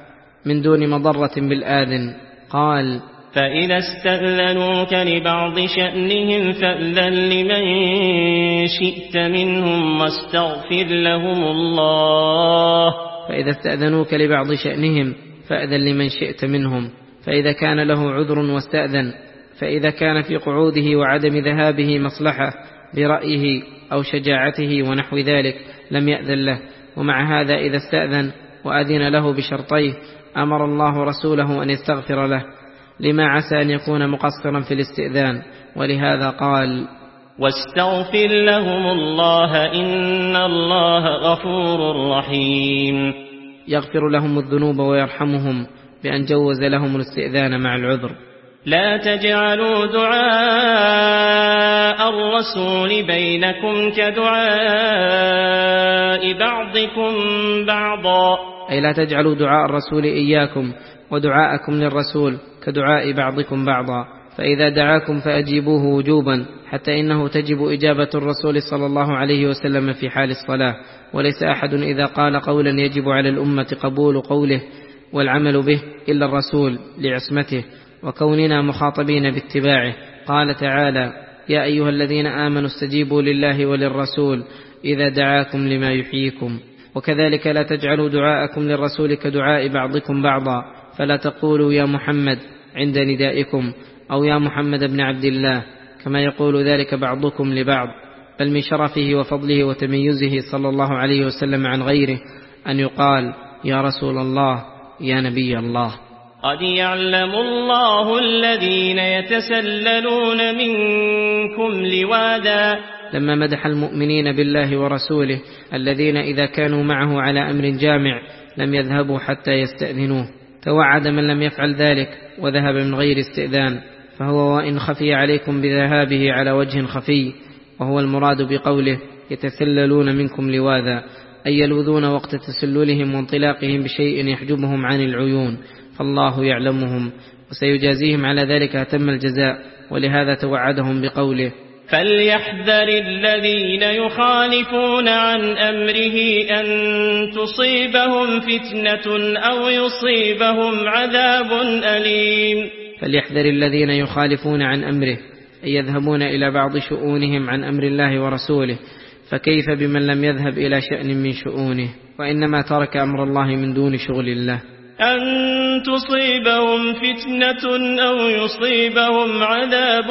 من دون مضرة بالآذن. قال: فإذا استأذنوك لبعض شأنهم فأذن لمن شئت منهم واستغفر لهم الله. فإذا استأذنوك لبعض شأنهم فأذن لمن شئت منهم، فإذا كان له عذر واستأذن، فإذا كان في قعوده وعدم ذهابه مصلحة برأيه أو شجاعته ونحو ذلك لم يأذن له. ومع هذا إذا استأذن وأذن له بشرطيه أمر الله رسوله أن يستغفر له، لما عسى أن يكون مقصرا في الاستئذان، ولهذا قال: واستغفر لهم الله إن الله غفور رحيم. يغفر لهم الذنوب ويرحمهم بأن جوز لهم الاستئذان مع العذر. لا تجعلوا دعاء الرسول بينكم كدعاء بعضكم بعضا، أي لا تجعلوا دعاء الرسول إياكم ودعاءكم للرسول كدعاء بعضكم بعضا، فإذا دعاكم فأجيبوه وجوبا، حتى إنه تجب إجابة الرسول صلى الله عليه وسلم في حال الصلاة، وليس أحد إذا قال قولا يجب على الأمة قبول قوله والعمل به إلا الرسول لعصمته وكوننا مخاطبين باتباعه. قال تعالى: يا أيها الذين آمنوا استجيبوا لله وللرسول إذا دعاكم لما يحييكم. وكذلك لا تجعلوا دعاءكم للرسول كدعاء بعضكم بعضا، فلا تقولوا يا محمد عند ندائكم أو يا محمد بن عبد الله كما يقول ذلك بعضكم لبعض، بل من شرفه وفضله وتميزه صلى الله عليه وسلم عن غيره أن يقال يا رسول الله يا نبي الله. قد يعلم الله الذين يتسللون منكم لواذا، لما مدح المؤمنين بالله ورسوله الذين إذا كانوا معه على أمر جامع لم يذهبوا حتى يستأذنوه. توعد من لم يفعل ذلك وذهب من غير استئذان، فهو وإن خفي عليكم بذهابه على وجه خفي، وهو المراد بقوله يتسللون منكم لواذا، أي يلوذون وقت تسللهم وانطلاقهم بشيء يحجبهم عن العيون، فالله يعلمهم وسيجازيهم على ذلك أتم الجزاء، ولهذا توعدهم بقوله فليحذر الذين يخالفون عن أمره أن تصيبهم فتنة أو يصيبهم عذاب أليم. فليحذر الذين يخالفون عن أمره أي يذهبون إلى بعض شؤونهم عن أمر الله ورسوله، فكيف بمن لم يذهب إلى شأن من شؤونه وإنما ترك أمر الله من دون شغل الله. أن تصيبهم فتنة أو يصيبهم عذاب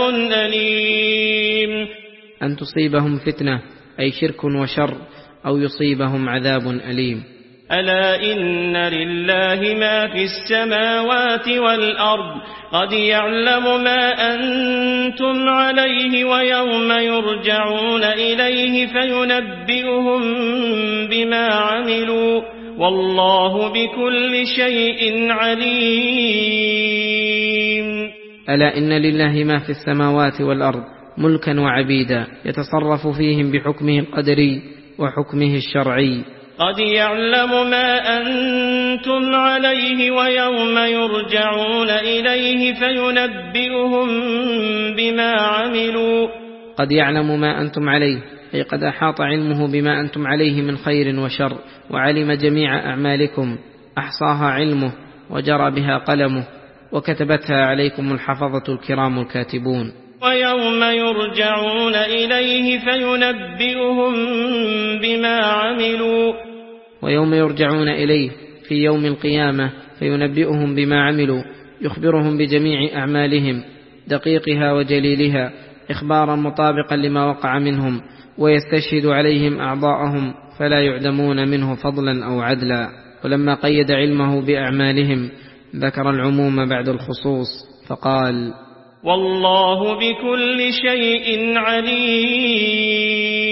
أليم. أن تصيبهم فتنة أي شرك وشر، أو يصيبهم عذاب أليم. ألا إن لله ما في السماوات والأرض قد يعلم ما أنتم عليه ويوم يرجعون إليه فينبئهم بما عملوا والله بكل شيء عليم. ألا إن لله ما في السماوات والأرض ملكا وعبيدا يتصرف فيهم بحكمه القدري وحكمه الشرعي. قد يعلم ما أنتم عليه ويوم يرجعون إليه فينبئهم بما عملوا. قد يعلم ما أنتم عليه أي قد أحاط علمه بما أنتم عليه من خير وشر، وعلم جميع أعمالكم، أحصاها علمه وجرى بها قلمه، وكتبتها عليكم الحفظة الكرام الكاتبون. ويوم يرجعون إليه فينبئهم بما عملوا. ويوم يرجعون إليه في يوم القيامة فينبئهم بما عملوا، يخبرهم بجميع أعمالهم دقيقها وجليلها إخبارا مطابقا لما وقع منهم، ويستشهد عليهم أعضاءهم فلا يعدمون منه فضلا أو عدلا. ولما قيد علمه بأعمالهم ذكر العموم بعد الخصوص فقال والله بكل شيء عليم.